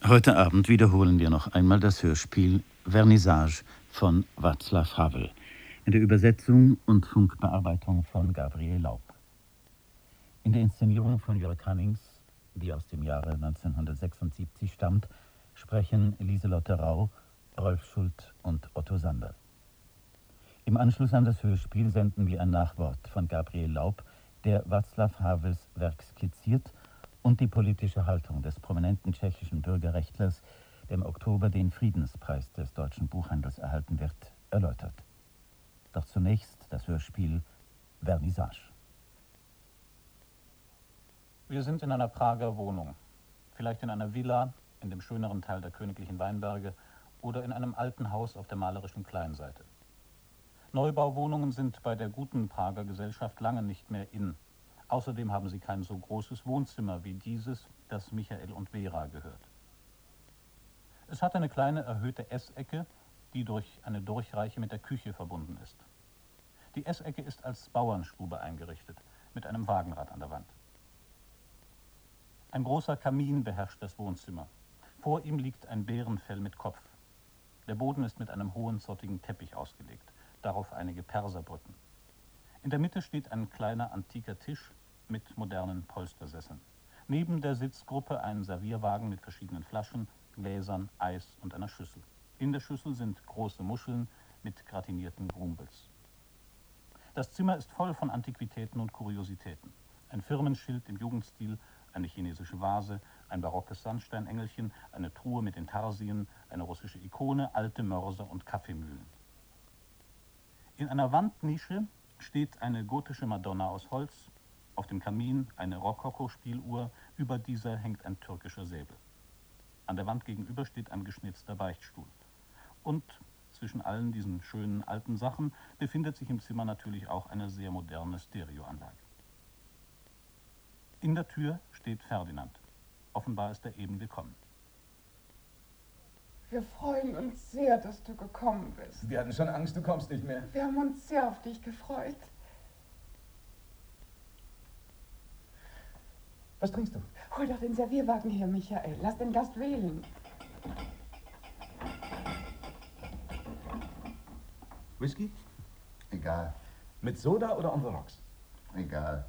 Heute Abend wiederholen wir noch einmal das Hörspiel Vernissage von Václav Havel in der Übersetzung und Funkbearbeitung von Gabriel Laub. In der Inszenierung von Jörg Hannings, die aus dem Jahre 1976 stammt, sprechen Lieselotte Rau, Rolf Schult und Otto Sander. Im Anschluss an das Hörspiel senden wir ein Nachwort von Gabriel Laub, der Václav Havels Werk skizziert und die politische Haltung des prominenten tschechischen Bürgerrechtlers, der im Oktober den Friedenspreis des deutschen Buchhandels erhalten wird, erläutert. Doch zunächst das Hörspiel Vernissage. Wir sind in einer Prager Wohnung, vielleicht in einer Villa in dem schöneren Teil der königlichen Weinberge oder in einem alten Haus auf der malerischen Kleinseite. Neubauwohnungen sind bei der guten Prager Gesellschaft lange nicht mehr in. Außerdem haben sie kein so großes Wohnzimmer wie dieses, das Michael und Vera gehört. Es hat eine kleine erhöhte Essecke, die durch eine Durchreiche mit der Küche verbunden ist. Die Essecke ist als Bauernstube eingerichtet, mit einem Wagenrad an der Wand. Ein großer Kamin beherrscht das Wohnzimmer. Vor ihm liegt ein Bärenfell mit Kopf. Der Boden ist mit einem hohen, zottigen Teppich ausgelegt, darauf einige Perserbrücken. In der Mitte steht ein kleiner, antiker Tisch mit modernen Polstersesseln. Neben der Sitzgruppe ein Servierwagen mit verschiedenen Flaschen, Gläsern, Eis und einer Schüssel. In der Schüssel sind große Muscheln mit gratinierten Grumbels. Das Zimmer ist voll von Antiquitäten und Kuriositäten. Ein Firmenschild im Jugendstil, eine chinesische Vase, ein barockes Sandsteinengelchen, eine Truhe mit Intarsien, eine russische Ikone, alte Mörser und Kaffeemühlen. In einer Wandnische steht eine gotische Madonna aus Holz, auf dem Kamin eine Rokoko-Spieluhr, über dieser hängt ein türkischer Säbel. An der Wand gegenüber steht ein geschnitzter Beichtstuhl. Und zwischen allen diesen schönen alten Sachen befindet sich im Zimmer natürlich auch eine sehr moderne Stereoanlage. In der Tür steht Ferdinand. Offenbar ist er eben gekommen. Wir freuen uns sehr, dass du gekommen bist. Wir hatten schon Angst, du kommst nicht mehr. Wir haben uns sehr auf dich gefreut. Was trinkst du? Hol doch den Servierwagen her, Michael. Lass den Gast wählen. Whisky? Egal. Mit Soda oder on the rocks? Egal.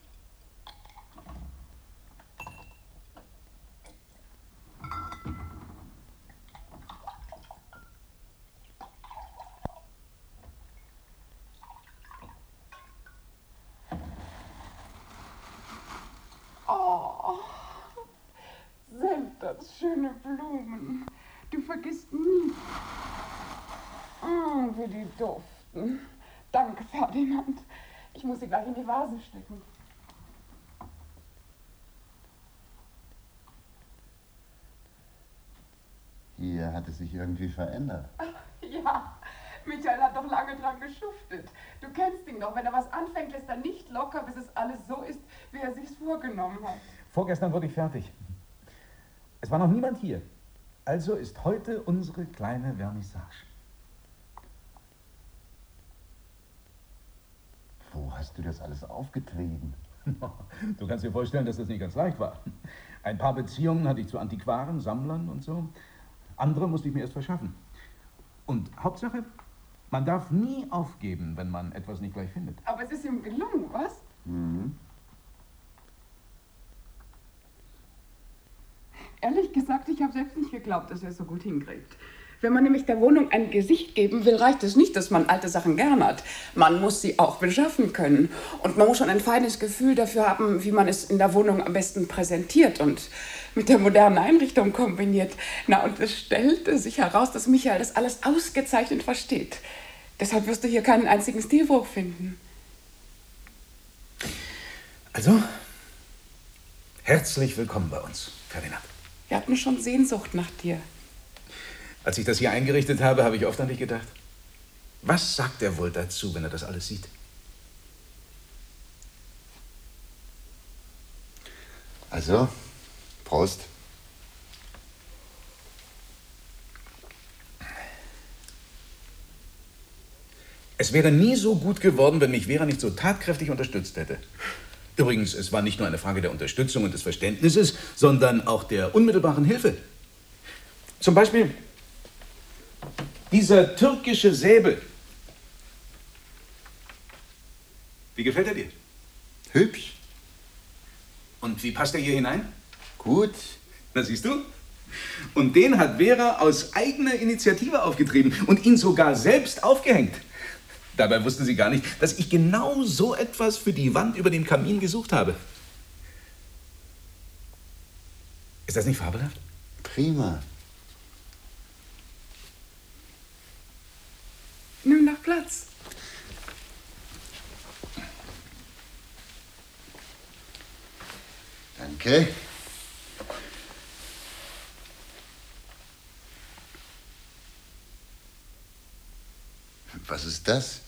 Oh, sind das schöne Blumen. Du vergisst nie. Wie die duften. Danke, Ferdinand. Ich muss sie gleich in die Vase stecken. Hier hat es sich irgendwie verändert. Ja, Michael hat doch lange dran geschuftet. Du kennst ihn doch. Wenn er was anfängt, lässt er nicht locker, bis es alles so ist, wie er sich's vorgenommen hat. Vorgestern wurde ich fertig. Es war noch niemand hier. Also ist heute unsere kleine Vernissage. Wo hast du das alles aufgetrieben? Du kannst dir vorstellen, dass das nicht ganz leicht war. Ein paar Beziehungen hatte ich zu Antiquaren, Sammlern und so. Andere musste ich mir erst verschaffen. Und Hauptsache, man darf nie aufgeben, wenn man etwas nicht gleich findet. Aber es ist ihm gelungen, was? Mhm. Ehrlich gesagt, ich habe selbst nicht geglaubt, dass er es so gut hinkriegt. Wenn man nämlich der Wohnung ein Gesicht geben will, reicht es nicht, dass man alte Sachen gern hat. Man muss sie auch beschaffen können. Und man muss schon ein feines Gefühl dafür haben, wie man es in der Wohnung am besten präsentiert und mit der modernen Einrichtung kombiniert. Na, und es stellte sich heraus, dass Michael das alles ausgezeichnet versteht. Deshalb wirst du hier keinen einzigen Stilbruch finden. Also, herzlich willkommen bei uns, Ferdinand. Wir hatten schon Sehnsucht nach dir. Als ich das hier eingerichtet habe, habe ich oft an dich gedacht. Was sagt er wohl dazu, wenn er das alles sieht? Also, Prost. Es wäre nie so gut geworden, wenn mich Vera nicht so tatkräftig unterstützt hätte. Übrigens, es war nicht nur eine Frage der Unterstützung und des Verständnisses, sondern auch der unmittelbaren Hilfe. Zum Beispiel dieser türkische Säbel. Wie gefällt er dir? Hübsch. Und wie passt er hier hinein? Gut. Na, siehst du? Und den hat Vera aus eigener Initiative aufgetrieben und ihn sogar selbst aufgehängt. Dabei wusste sie gar nicht, dass ich genau so etwas für die Wand über dem Kamin gesucht habe. Ist das nicht fabelhaft? Prima. Nimm doch Platz. Danke. Was ist das?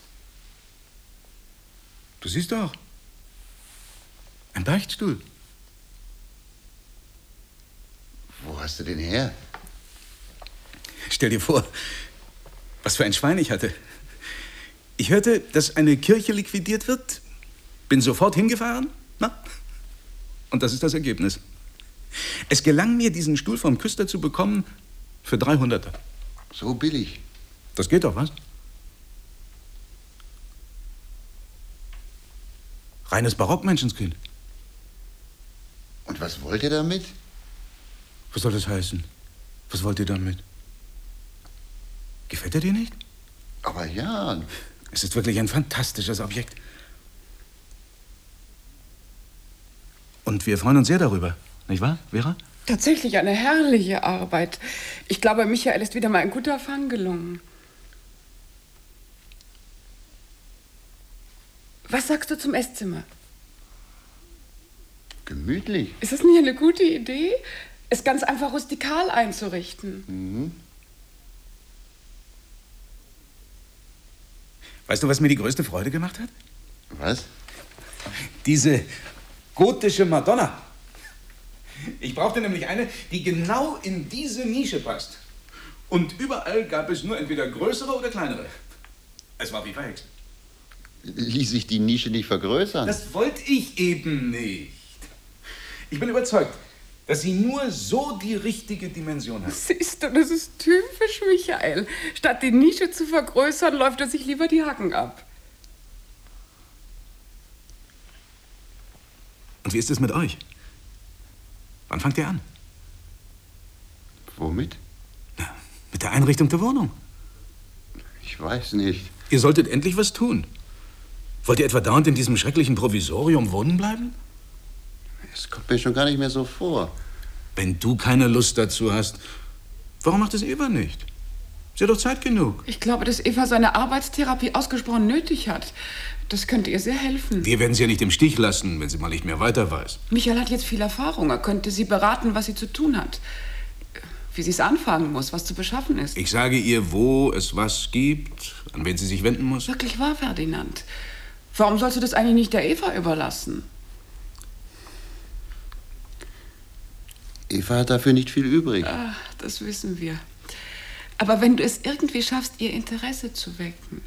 Du siehst doch. Ein Beichtstuhl. Wo hast du den her? Stell dir vor, was für ein Schwein ich hatte. Ich hörte, dass eine Kirche liquidiert wird, bin sofort hingefahren, na? Und das ist das Ergebnis. Es gelang mir, diesen Stuhl vom Küster zu bekommen für 300. So billig. Das geht doch, was? Reines Barockmenschenskind. Und was wollt ihr damit? Was soll das heißen? Was wollt ihr damit? Gefällt er dir nicht? Aber ja. Es ist wirklich ein fantastisches Objekt. Und wir freuen uns sehr darüber. Nicht wahr, Vera? Tatsächlich eine herrliche Arbeit. Ich glaube, Michael ist wieder mal ein guter Fang gelungen. Was sagst du zum Esszimmer? Gemütlich. Ist das nicht eine gute Idee, es ganz einfach rustikal einzurichten? Mhm. Weißt du, was mir die größte Freude gemacht hat? Was? Diese gotische Madonna. Ich brauchte nämlich eine, die genau in diese Nische passt. Und überall gab es nur entweder größere oder kleinere. Es war wie verhext. Ließ sich die Nische nicht vergrößern? Das wollte ich eben nicht. Ich bin überzeugt, dass sie nur so die richtige Dimension hat. Siehst du, das ist typisch Michael. Statt die Nische zu vergrößern, läuft er sich lieber die Hacken ab. Und wie ist es mit euch? Wann fangt ihr an? Womit? Na, mit der Einrichtung der Wohnung. Ich weiß nicht. Ihr solltet endlich was tun. Wollt ihr etwa dauernd in diesem schrecklichen Provisorium wohnen bleiben? Es kommt mir schon gar nicht mehr so vor. Wenn du keine Lust dazu hast, warum macht es Eva nicht? Sie hat doch Zeit genug. Ich glaube, dass Eva seine Arbeitstherapie ausgesprochen nötig hat. Das könnte ihr sehr helfen. Wir werden sie ja nicht im Stich lassen, wenn sie mal nicht mehr weiter weiß. Michael hat jetzt viel Erfahrung. Er könnte sie beraten, was sie zu tun hat. Wie sie es anfangen muss, was zu beschaffen ist. Ich sage ihr, wo es was gibt, an wen sie sich wenden muss. Wirklich wahr, Ferdinand. Warum sollst du das eigentlich nicht der Eva überlassen? Eva hat dafür nicht viel übrig. Ach, das wissen wir. Aber wenn du es irgendwie schaffst, ihr Interesse zu wecken.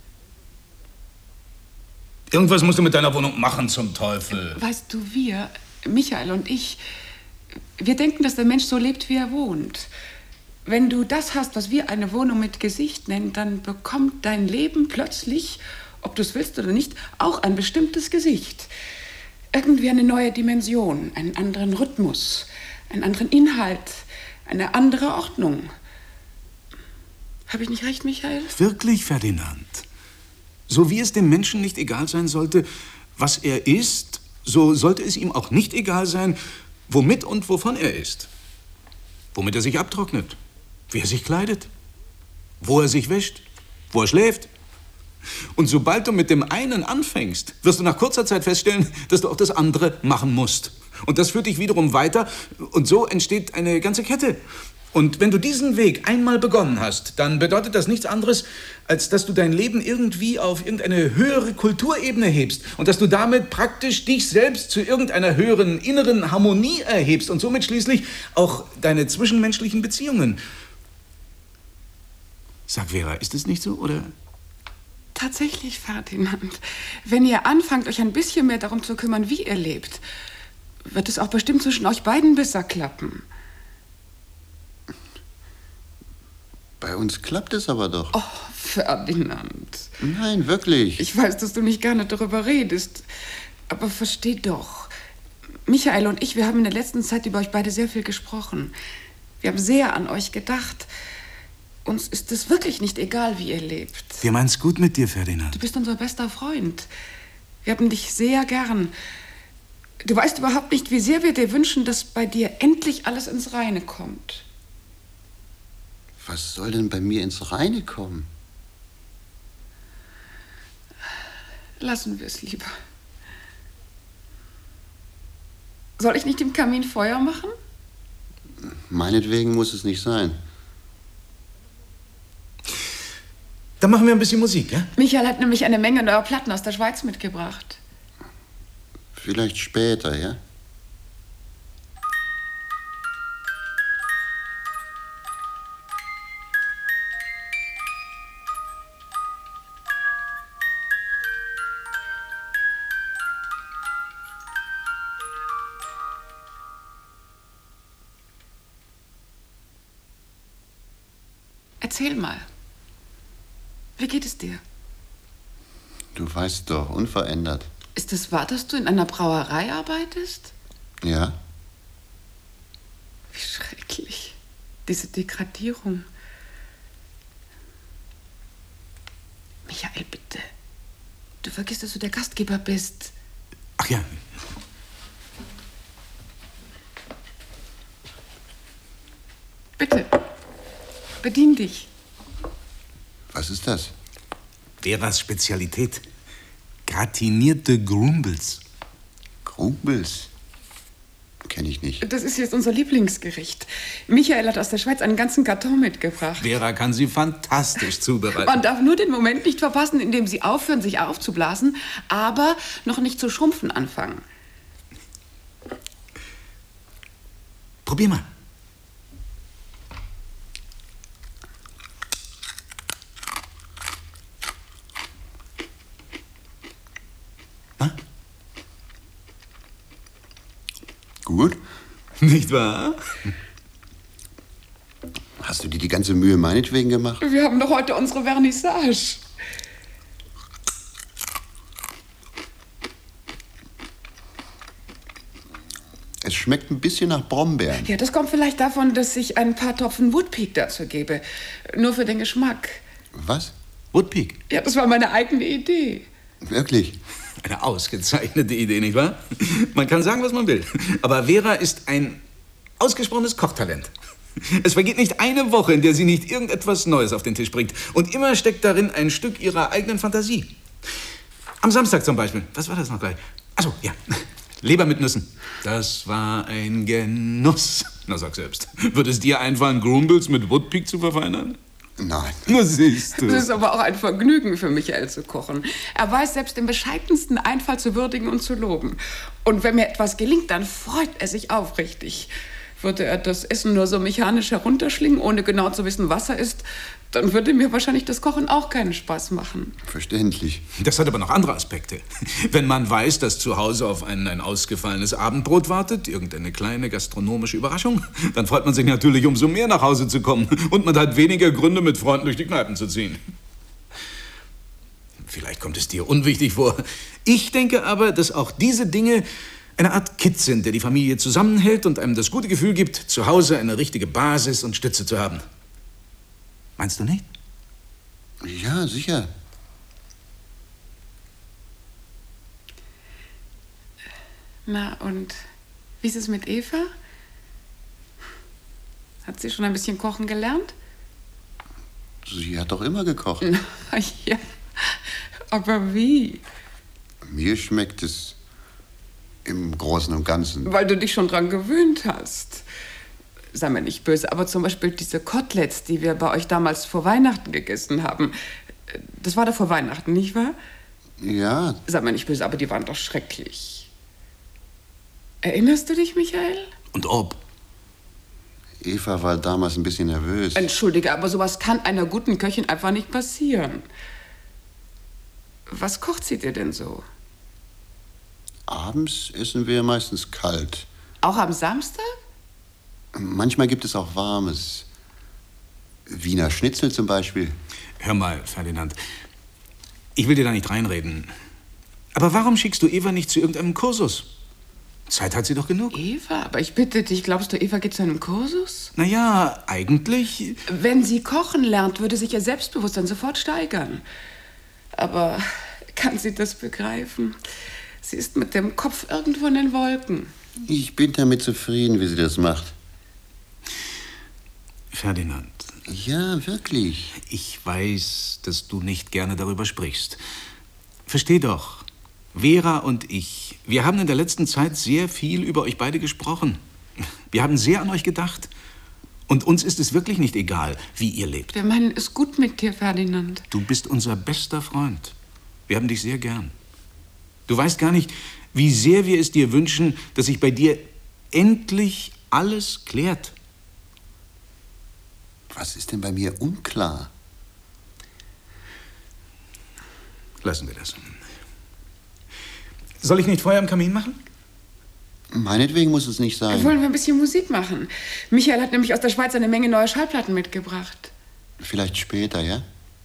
Irgendwas musst du mit deiner Wohnung machen, zum Teufel. Weißt du, wir, Michael und ich, wir denken, dass der Mensch so lebt, wie er wohnt. Wenn du das hast, was wir eine Wohnung mit Gesicht nennen, dann bekommt dein Leben plötzlich, ob du es willst oder nicht, auch ein bestimmtes Gesicht. Irgendwie eine neue Dimension, einen anderen Rhythmus, einen anderen Inhalt, eine andere Ordnung. Habe ich nicht recht, Michael? Wirklich, Ferdinand? So wie es dem Menschen nicht egal sein sollte, was er ist, so sollte es ihm auch nicht egal sein, womit und wovon er ist. Womit er sich abtrocknet, wie er sich kleidet, wo er sich wäscht, wo er schläft. Und sobald du mit dem einen anfängst, wirst du nach kurzer Zeit feststellen, dass du auch das andere machen musst. Und das führt dich wiederum weiter und so entsteht eine ganze Kette. Und wenn du diesen Weg einmal begonnen hast, dann bedeutet das nichts anderes, als dass du dein Leben irgendwie auf irgendeine höhere Kulturebene hebst und dass du damit praktisch dich selbst zu irgendeiner höheren inneren Harmonie erhebst und somit schließlich auch deine zwischenmenschlichen Beziehungen. Sag, Vera, ist es nicht so, oder? Tatsächlich, Ferdinand. Wenn ihr anfangt, euch ein bisschen mehr darum zu kümmern, wie ihr lebt, wird es auch bestimmt zwischen euch beiden besser klappen. Bei uns klappt es aber doch. Oh, Ferdinand. Nein, wirklich. Ich weiß, dass du nicht gerne darüber redest. Aber versteh doch. Michael und ich, wir haben in der letzten Zeit über euch beide sehr viel gesprochen. Wir haben sehr an euch gedacht. Uns ist es wirklich nicht egal, wie ihr lebt. Wir meinen's gut mit dir, Ferdinand. Du bist unser bester Freund. Wir haben dich sehr gern. Du weißt überhaupt nicht, wie sehr wir dir wünschen, dass bei dir endlich alles ins Reine kommt. Was soll denn bei mir ins Reine kommen? Lassen wir es lieber. Soll ich nicht im Kamin Feuer machen? Meinetwegen muss es nicht sein. Dann machen wir ein bisschen Musik, ja? Michael hat nämlich eine Menge neuer Platten aus der Schweiz mitgebracht. Vielleicht später, ja? Erzähl mal. Wie geht es dir? Du weißt doch, unverändert. Ist es wahr, dass du in einer Brauerei arbeitest? Ja? Wie schrecklich. Diese Degradierung. Michael, bitte. Du vergisst, dass du der Gastgeber bist. Ach ja. Bitte. Bedien dich. Was ist das? Veras Spezialität. Gratinierte Grumbles. Grumbles? Kenne ich nicht. Das ist jetzt unser Lieblingsgericht. Michael hat aus der Schweiz einen ganzen Karton mitgebracht. Vera kann sie fantastisch zubereiten. Man darf nur den Moment nicht verpassen, in dem sie aufhören, sich aufzublasen, aber noch nicht zu schrumpfen anfangen. Probier mal. Na? Gut. Nicht wahr? Hast du dir die ganze Mühe meinetwegen gemacht? Wir haben doch heute unsere Vernissage. Es schmeckt ein bisschen nach Brombeeren. Ja, das kommt vielleicht davon, dass ich ein paar Tropfen Woodpeak dazu gebe. Nur für den Geschmack. Was? Woodpeak. Ja, das war meine eigene Idee. Wirklich? Eine ausgezeichnete Idee, nicht wahr? Man kann sagen, was man will. Aber Vera ist ein ausgesprochenes Kochtalent. Es vergeht nicht eine Woche, in der sie nicht irgendetwas Neues auf den Tisch bringt. Und immer steckt darin ein Stück ihrer eigenen Fantasie. Am Samstag zum Beispiel. Was war das noch gleich? Achso, ja. Leber mit Nüssen. Das war ein Genuss. Na, sag selbst. Würde es dir einfallen, Grumbles mit Woodpeak zu verfeinern? Nein. Na, siehst du. Es ist aber auch ein Vergnügen für Michael zu kochen. Er weiß selbst den bescheidensten Einfall zu würdigen und zu loben. Und wenn mir etwas gelingt, dann freut er sich aufrichtig. Würde er das Essen nur so mechanisch herunterschlingen, ohne genau zu wissen, was er isst, dann würde mir wahrscheinlich das Kochen auch keinen Spaß machen. Verständlich. Das hat aber noch andere Aspekte. Wenn man weiß, dass zu Hause auf einen ein ausgefallenes Abendbrot wartet, irgendeine kleine gastronomische Überraschung, dann freut man sich natürlich umso mehr, nach Hause zu kommen. Und man hat weniger Gründe, mit Freunden durch die Kneipen zu ziehen. Vielleicht kommt es dir unwichtig vor. Ich denke aber, dass auch diese Dinge eine Art Kitt sind, der die Familie zusammenhält und einem das gute Gefühl gibt, zu Hause eine richtige Basis und Stütze zu haben. Meinst du nicht? Ja, sicher. Na, und wie ist es mit Eva? Hat sie schon ein bisschen kochen gelernt? Sie hat doch immer gekocht. Na ja, aber wie? Mir schmeckt es im Großen und Ganzen. Weil du dich schon dran gewöhnt hast. Sei mir nicht böse, aber zum Beispiel diese Koteletts, die wir bei euch damals vor Weihnachten gegessen haben, das war doch vor Weihnachten, nicht wahr? Ja. Sei mir nicht böse, aber die waren doch schrecklich. Erinnerst du dich, Michael? Und ob? Eva war damals ein bisschen nervös. Entschuldige, aber sowas kann einer guten Köchin einfach nicht passieren. Was kocht sie dir denn so? Abends essen wir meistens kalt. Auch am Samstag? Manchmal gibt es auch Warmes. Wiener Schnitzel zum Beispiel. Hör mal, Ferdinand. Ich will dir da nicht reinreden. Aber warum schickst du Eva nicht zu irgendeinem Kursus? Zeit hat sie doch genug. Eva? Aber ich bitte dich, glaubst du, Eva geht zu einem Kursus? Naja, eigentlich... Wenn sie kochen lernt, würde sich ihr Selbstbewusstsein sofort steigern. Aber kann sie das begreifen? Sie ist mit dem Kopf irgendwo in den Wolken. Ich bin damit zufrieden, wie sie das macht. Ferdinand. Ja, wirklich. Ich weiß, dass du nicht gerne darüber sprichst. Versteh doch, Vera und ich, wir haben in der letzten Zeit sehr viel über euch beide gesprochen. Wir haben sehr an euch gedacht. Und uns ist es wirklich nicht egal, wie ihr lebt. Wir meinen es gut mit dir, Ferdinand. Du bist unser bester Freund. Wir haben dich sehr gern. Du weißt gar nicht, wie sehr wir es dir wünschen, dass sich bei dir endlich alles klärt. Was ist denn bei mir unklar? Lassen wir das. Soll ich nicht Feuer am Kamin machen? Meinetwegen muss es nicht sein. Wollen wir ein bisschen Musik machen? Michael hat nämlich aus der Schweiz eine Menge neue Schallplatten mitgebracht. Vielleicht später, ja?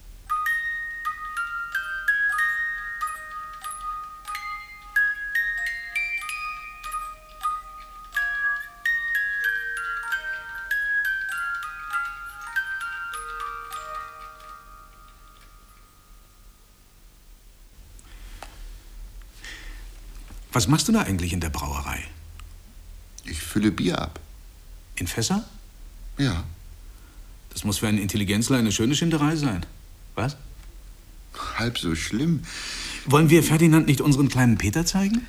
Was machst du da eigentlich in der Brauerei? Ich fülle Bier ab. In Fässer? Ja. Das muss für einen Intelligenzler eine schöne Schinderei sein. Was? Halb so schlimm. Wollen wir Ferdinand nicht unseren kleinen Peter zeigen?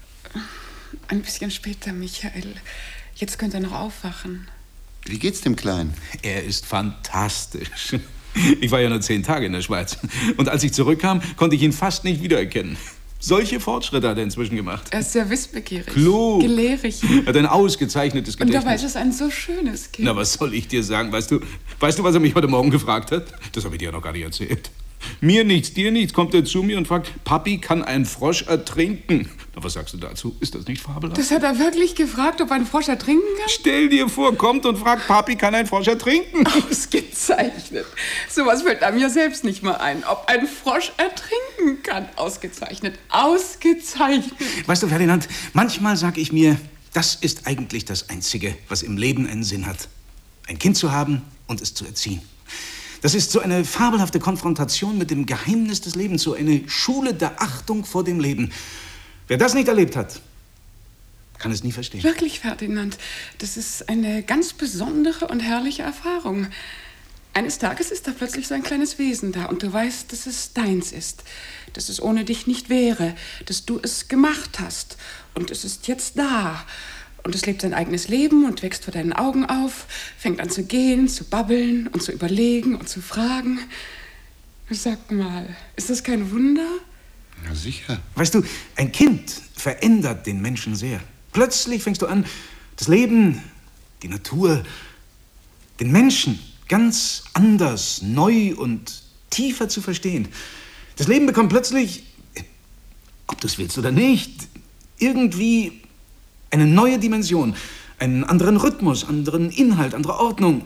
Ein bisschen später, Michael. Jetzt könnte er noch aufwachen. Wie geht's dem Kleinen? Er ist fantastisch. Ich war ja nur 10 Tage in der Schweiz. Und als ich zurückkam, konnte ich ihn fast nicht wiedererkennen. Solche Fortschritte hat er inzwischen gemacht. Er ist sehr wissbegierig. Klug. Gelehrig. Er hat ein ausgezeichnetes Gedächtnis. Und dabei ist es ein so schönes Kind. Na, was soll ich dir sagen? Weißt du, was er mich heute Morgen gefragt hat? Das habe ich dir ja noch gar nicht erzählt. Mir nichts, dir nichts, kommt er zu mir und fragt, Papi, kann ein Frosch ertrinken? Na, was sagst du dazu? Ist das nicht fabelhaft? Das hat er wirklich gefragt, ob ein Frosch ertrinken kann? Stell dir vor, kommt und fragt, Papi, kann ein Frosch ertrinken? Ausgezeichnet. Sowas fällt einem ja selbst nicht mal ein. Ob ein Frosch ertrinken kann. Ausgezeichnet. Ausgezeichnet. Weißt du, Ferdinand, manchmal sage ich mir, das ist eigentlich das Einzige, was im Leben einen Sinn hat. Ein Kind zu haben und es zu erziehen. Das ist so eine fabelhafte Konfrontation mit dem Geheimnis des Lebens, so eine Schule der Achtung vor dem Leben. Wer das nicht erlebt hat, kann es nie verstehen. Wirklich, Ferdinand, das ist eine ganz besondere und herrliche Erfahrung. Eines Tages ist da plötzlich so ein kleines Wesen da und du weißt, dass es deins ist, dass es ohne dich nicht wäre, dass du es gemacht hast und es ist jetzt da. Und es lebt sein eigenes Leben und wächst vor deinen Augen auf, fängt an zu gehen, zu babbeln und zu überlegen und zu fragen. Sag mal, ist das kein Wunder? Na sicher. Weißt du, ein Kind verändert den Menschen sehr. Plötzlich fängst du an, das Leben, die Natur, den Menschen ganz anders, neu und tiefer zu verstehen. Das Leben bekommt plötzlich, ob du es willst oder nicht, irgendwie eine neue Dimension, einen anderen Rhythmus, anderen Inhalt, andere Ordnung.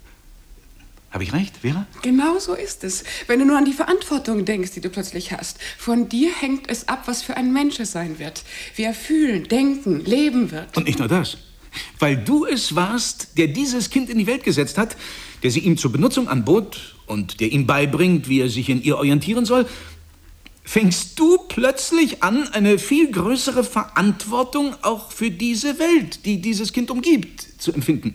Habe ich recht, Vera? Genau so ist es. Wenn du nur an die Verantwortung denkst, die du plötzlich hast. Von dir hängt es ab, was für ein Mensch es sein wird. Wie er fühlen, denken, leben wird. Und nicht nur das. Weil du es warst, der dieses Kind in die Welt gesetzt hat, der sie ihm zur Benutzung anbot und der ihm beibringt, wie er sich in ihr orientieren soll, fängst du plötzlich an, eine viel größere Verantwortung auch für diese Welt, die dieses Kind umgibt, zu empfinden.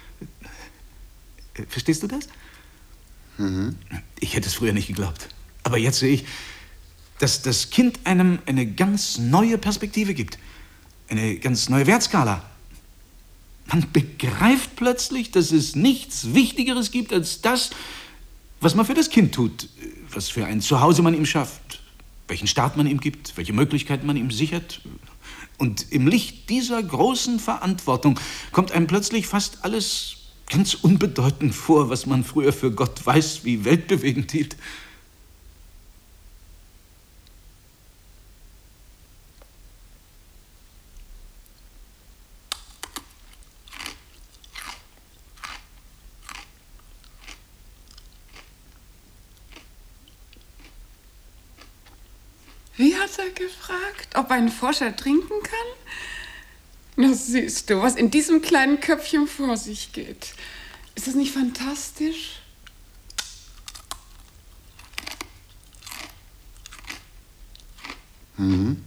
Verstehst du das? Mhm. Ich hätte es früher nicht geglaubt. Aber jetzt sehe ich, dass das Kind einem eine ganz neue Perspektive gibt. Eine ganz neue Wertskala. Man begreift plötzlich, dass es nichts Wichtigeres gibt als das, was man für das Kind tut, was für ein Zuhause man ihm schafft, welchen Staat man ihm gibt, welche Möglichkeiten man ihm sichert. Und im Licht dieser großen Verantwortung kommt einem plötzlich fast alles ganz unbedeutend vor, was man früher für Gott weiß, wie weltbewegend hielt. Wie hat er gefragt? Ob ein Forscher trinken kann? Na siehst du, was in diesem kleinen Köpfchen vor sich geht. Ist das nicht fantastisch? Mhm.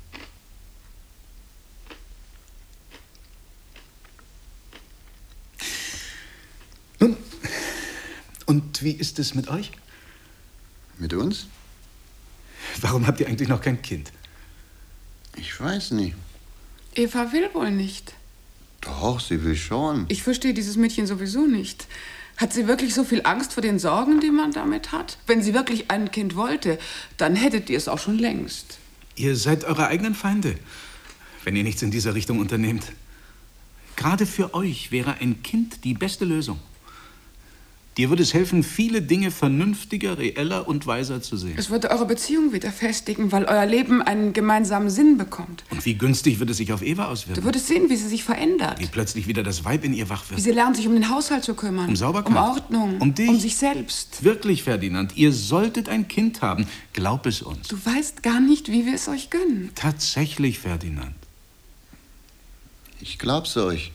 Nun, und wie ist es mit euch? Mit uns? Warum habt ihr eigentlich noch kein Kind? Ich weiß nicht. Eva will wohl nicht. Doch, sie will schon. Ich verstehe dieses Mädchen sowieso nicht. Hat sie wirklich so viel Angst vor den Sorgen, die man damit hat? Wenn sie wirklich ein Kind wollte, dann hättet ihr es auch schon längst. Ihr seid eure eigenen Feinde, wenn ihr nichts in dieser Richtung unternehmt. Gerade für euch wäre ein Kind die beste Lösung. Dir würde es helfen, viele Dinge vernünftiger, reeller und weiser zu sehen. Es würde eure Beziehung wieder festigen, weil euer Leben einen gemeinsamen Sinn bekommt. Und wie günstig würde es sich auf Eva auswirken? Du würdest sehen, wie sie sich verändert. Wie plötzlich wieder das Weib in ihr wach Wie wird. sie lernt, sich um den Haushalt zu kümmern. Um Sauberkeit. Um Ordnung. Um dich. Um sich selbst. Wirklich, Ferdinand, ihr solltet ein Kind haben. Glaub es uns. Du weißt gar nicht, wie wir es euch gönnen. Tatsächlich, Ferdinand. Ich glaub's euch.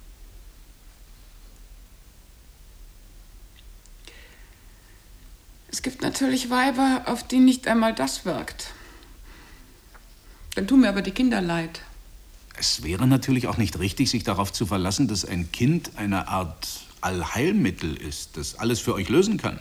Es gibt natürlich Weiber, auf die nicht einmal das wirkt. Dann tun mir aber die Kinder leid. Es wäre natürlich auch nicht richtig, sich darauf zu verlassen, dass ein Kind eine Art Allheilmittel ist, das alles für euch lösen kann.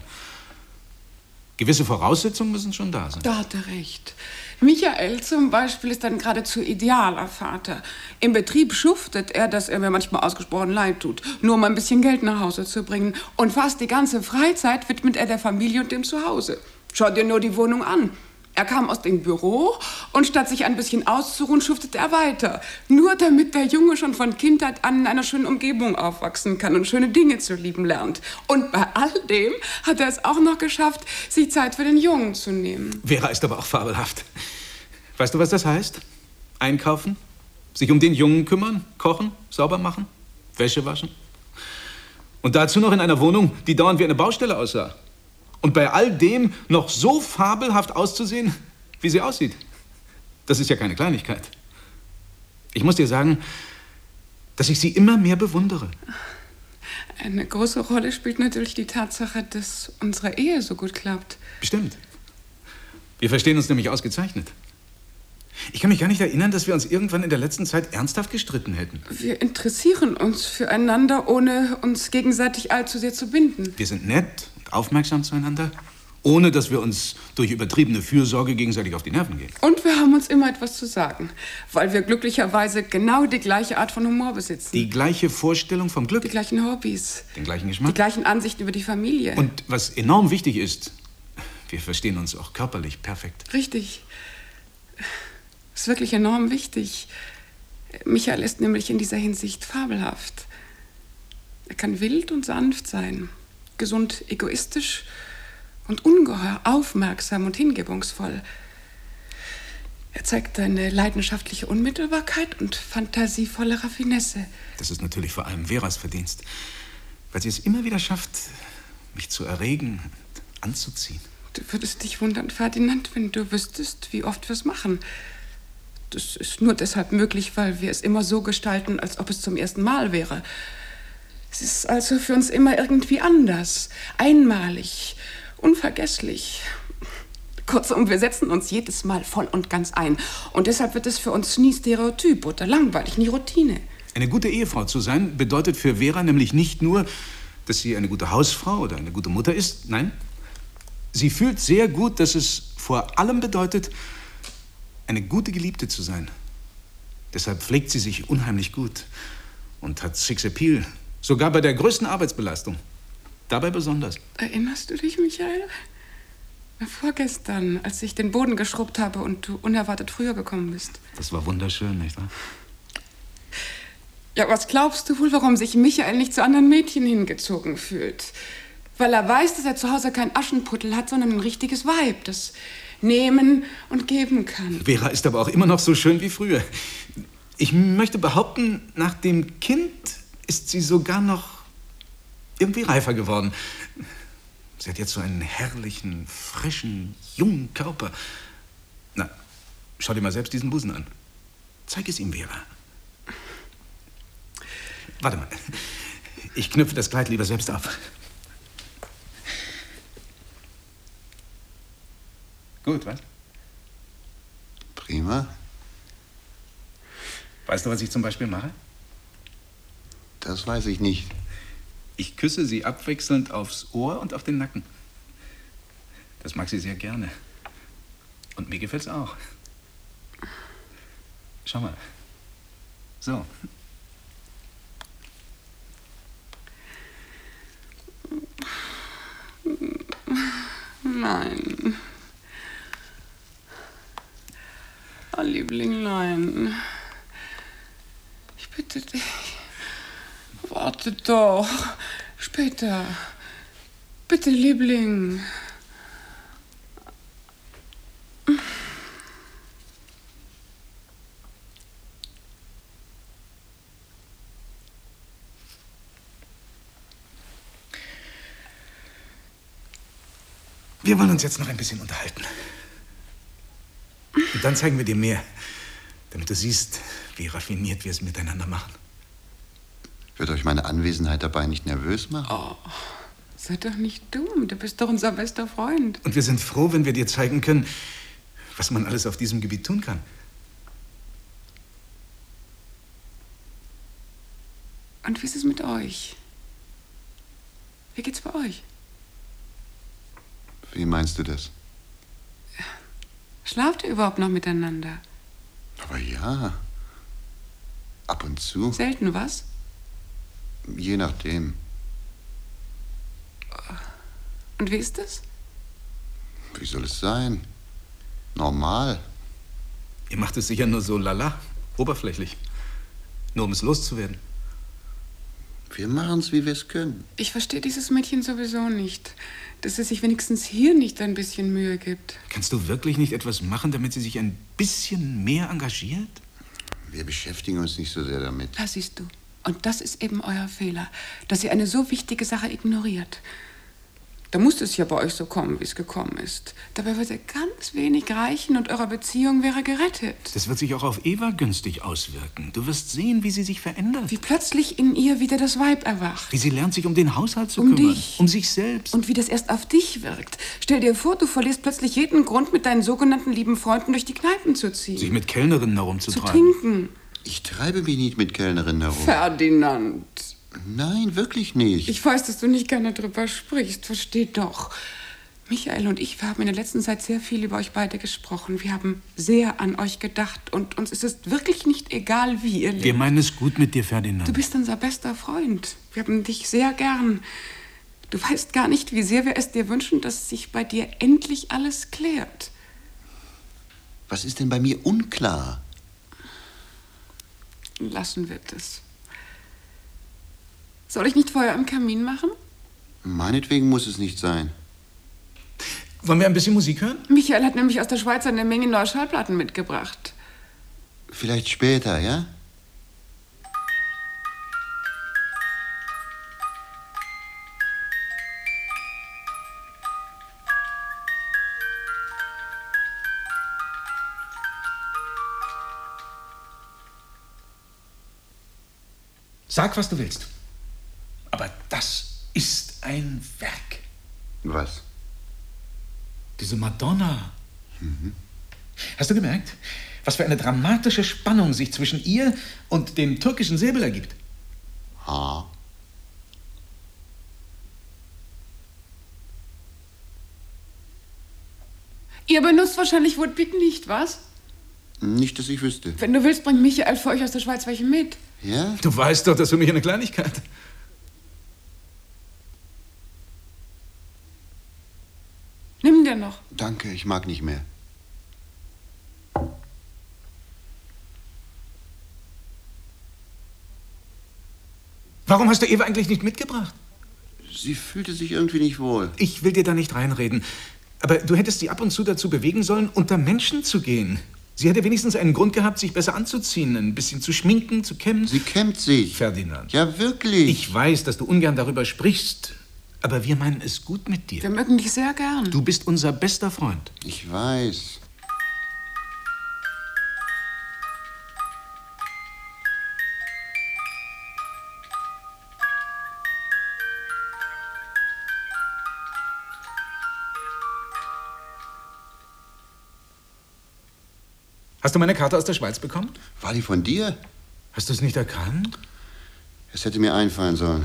Gewisse Voraussetzungen müssen schon da sein. Da hat er recht. Michael zum Beispiel ist ein geradezu idealer Vater. Im Betrieb schuftet er, dass er mir manchmal ausgesprochen leid tut, nur um ein bisschen Geld nach Hause zu bringen. Und fast die ganze Freizeit widmet er der Familie und dem Zuhause. Schau dir nur die Wohnung an. Er kam aus dem Büro und statt sich ein bisschen auszuruhen, schuftete er weiter. Nur damit der Junge schon von Kindheit an in einer schönen Umgebung aufwachsen kann und schöne Dinge zu lieben lernt. Und bei all dem hat er es auch noch geschafft, sich Zeit für den Jungen zu nehmen. Vera ist aber auch fabelhaft. Weißt du, was das heißt? Einkaufen, sich um den Jungen kümmern, kochen, sauber machen, Wäsche waschen. Und dazu noch in einer Wohnung, die dauernd wie eine Baustelle aussah. Und bei all dem noch so fabelhaft auszusehen, wie sie aussieht. Das ist ja keine Kleinigkeit. Ich muss dir sagen, dass ich sie immer mehr bewundere. Eine große Rolle spielt natürlich die Tatsache, dass unsere Ehe so gut klappt. Bestimmt. Wir verstehen uns nämlich ausgezeichnet. Ich kann mich gar nicht erinnern, dass wir uns irgendwann in der letzten Zeit ernsthaft gestritten hätten. Wir interessieren uns füreinander, ohne uns gegenseitig allzu sehr zu binden. Wir sind nett und aufmerksam zueinander, ohne dass wir uns durch übertriebene Fürsorge gegenseitig auf die Nerven gehen. Und wir haben uns immer etwas zu sagen, weil wir glücklicherweise genau die gleiche Art von Humor besitzen. Die gleiche Vorstellung vom Glück. Die gleichen Hobbys. Den gleichen Geschmack. Die gleichen Ansichten über die Familie. Und was enorm wichtig ist, wir verstehen uns auch körperlich perfekt. Richtig. Das ist wirklich enorm wichtig. Michael ist nämlich in dieser Hinsicht fabelhaft. Er kann wild und sanft sein, gesund egoistisch und ungeheuer aufmerksam und hingebungsvoll. Er zeigt eine leidenschaftliche Unmittelbarkeit und fantasievolle Raffinesse. Das ist natürlich vor allem Veras Verdienst, weil sie es immer wieder schafft, mich zu erregen und anzuziehen. Du würdest dich wundern, Ferdinand, wenn du wüsstest, wie oft wir es machen. Das ist nur deshalb möglich, weil wir es immer so gestalten, als ob es zum ersten Mal wäre. Es ist also für uns immer irgendwie anders, einmalig, unvergesslich. Kurzum, wir setzen uns jedes Mal voll und ganz ein. Und deshalb wird es für uns nie Stereotyp oder langweilig, nie Routine. Eine gute Ehefrau zu sein, bedeutet für Vera nämlich nicht nur, dass sie eine gute Hausfrau oder eine gute Mutter ist. Nein, sie fühlt sehr gut, dass es vor allem bedeutet, eine gute Geliebte zu sein. Deshalb pflegt sie sich unheimlich gut und hat Sexappeal, sogar bei der größten Arbeitsbelastung. Dabei besonders. Erinnerst du dich, Michael? Vorgestern, als ich den Boden geschrubbt habe und du unerwartet früher gekommen bist. Das war wunderschön, nicht wahr? Ja, was glaubst du wohl, warum sich Michael nicht zu anderen Mädchen hingezogen fühlt? Weil er weiß, dass er zu Hause kein Aschenputtel hat, sondern ein richtiges Weib, das nehmen und geben kann. Vera ist aber auch immer noch so schön wie früher. Ich möchte behaupten, nach dem Kind ist sie sogar noch irgendwie reifer geworden. Sie hat jetzt so einen herrlichen, frischen, jungen Körper. Na, Schau dir mal selbst diesen Busen an. Zeig es ihm, Vera. Warte mal. Ich knüpfe das Kleid lieber selbst auf. Gut, was? Prima. Weißt du, was ich zum Beispiel mache? Das weiß ich nicht. Ich küsse sie abwechselnd aufs Ohr und auf den Nacken. Das mag sie sehr gerne. Und mir gefällt's auch. Schau mal. So. Nein. Oh, Liebling, nein. Ich bitte dich. Warte doch. Später. Bitte, Liebling. Wir wollen uns jetzt noch ein bisschen unterhalten. Und dann zeigen wir dir mehr, damit du siehst, wie raffiniert wir es miteinander machen. Wird euch meine Anwesenheit dabei nicht nervös machen? Oh, sei doch nicht dumm. Du bist doch unser bester Freund. Und wir sind froh, wenn wir dir zeigen können, was man alles auf diesem Gebiet tun kann. Und wie ist es mit euch? Wie geht's bei euch? Wie meinst du das? Schlaft ihr überhaupt noch miteinander? Aber ja. Ab und zu. Selten, was? Je nachdem. Und wie ist es? Wie soll es sein? Normal. Ihr macht es sicher nur so lala, oberflächlich. Nur um es loszuwerden. Wir machen es, wie wir es können. Ich verstehe dieses Mädchen sowieso nicht. Dass es sich wenigstens hier nicht ein bisschen Mühe gibt. Kannst du wirklich nicht etwas machen, damit sie sich ein bisschen mehr engagiert? Wir beschäftigen uns nicht so sehr damit. Da siehst du. Und das ist eben euer Fehler, dass ihr eine so wichtige Sache ignoriert. Da musste es ja bei euch so kommen, wie es gekommen ist. Dabei würde ganz wenig reichen und eure Beziehung wäre gerettet. Das wird sich auch auf Eva günstig auswirken. Du wirst sehen, wie sie sich verändert. Wie plötzlich in ihr wieder das Weib erwacht. Wie sie lernt, sich um den Haushalt zu Um kümmern. dich. Um sich selbst. Und wie das erst auf dich wirkt. Stell dir vor, du verlierst plötzlich jeden Grund, mit deinen sogenannten lieben Freunden durch die Kneipen zu ziehen. Sich mit Kellnerinnen zu herumzutreiben. trinken. Ich treibe mich nicht mit Kellnerinnen herum. Ferdinand. Nein, wirklich nicht. Ich weiß, dass du nicht gerne drüber sprichst. Versteh doch. Michael und ich, wir haben in der letzten Zeit sehr viel über euch beide gesprochen. Wir haben sehr an euch gedacht und uns ist es wirklich nicht egal, wie ihr lebt. Wir meinen es gut mit dir, Ferdinand. Du bist unser bester Freund. Wir haben dich sehr gern. Du weißt gar nicht, wie sehr wir es dir wünschen, dass sich bei dir endlich alles klärt. Was ist denn bei mir unklar? Lassen wir das. Soll ich nicht Feuer im Kamin machen? Meinetwegen muss es nicht sein. Wollen wir ein bisschen Musik hören? Michael hat nämlich aus der Schweiz eine Menge neue Schallplatten mitgebracht. Vielleicht später, ja? Sag, was du willst. Aber das ist ein Werk. Was? Diese Madonna. Hast du gemerkt, was für eine dramatische Spannung sich zwischen ihr und dem türkischen Säbel ergibt? Ha. Ihr benutzt wahrscheinlich Woodpeak nicht, was? Nicht, dass ich wüsste. Wenn du willst, bringt Michael für euch aus der Schweiz welche mit. Ja? Du weißt doch, das ist für mich eine Kleinigkeit. Nimm dir noch. Danke, ich mag nicht mehr. Warum hast du Eva eigentlich nicht mitgebracht? Sie fühlte sich irgendwie nicht wohl. Ich will dir da nicht reinreden. Aber du hättest sie ab und zu dazu bewegen sollen, unter Menschen zu gehen. Sie hätte wenigstens einen Grund gehabt, sich besser anzuziehen, ein bisschen zu schminken, zu kämmen. Sie kämmt sich. Ferdinand. Ja, wirklich. Ich weiß, dass du ungern darüber sprichst, aber wir meinen es gut mit dir. Wir mögen dich sehr gern. Du bist unser bester Freund. Ich weiß. Hast du meine Karte aus der Schweiz bekommen? War die von dir? Hast du es nicht erkannt? Es hätte mir einfallen sollen.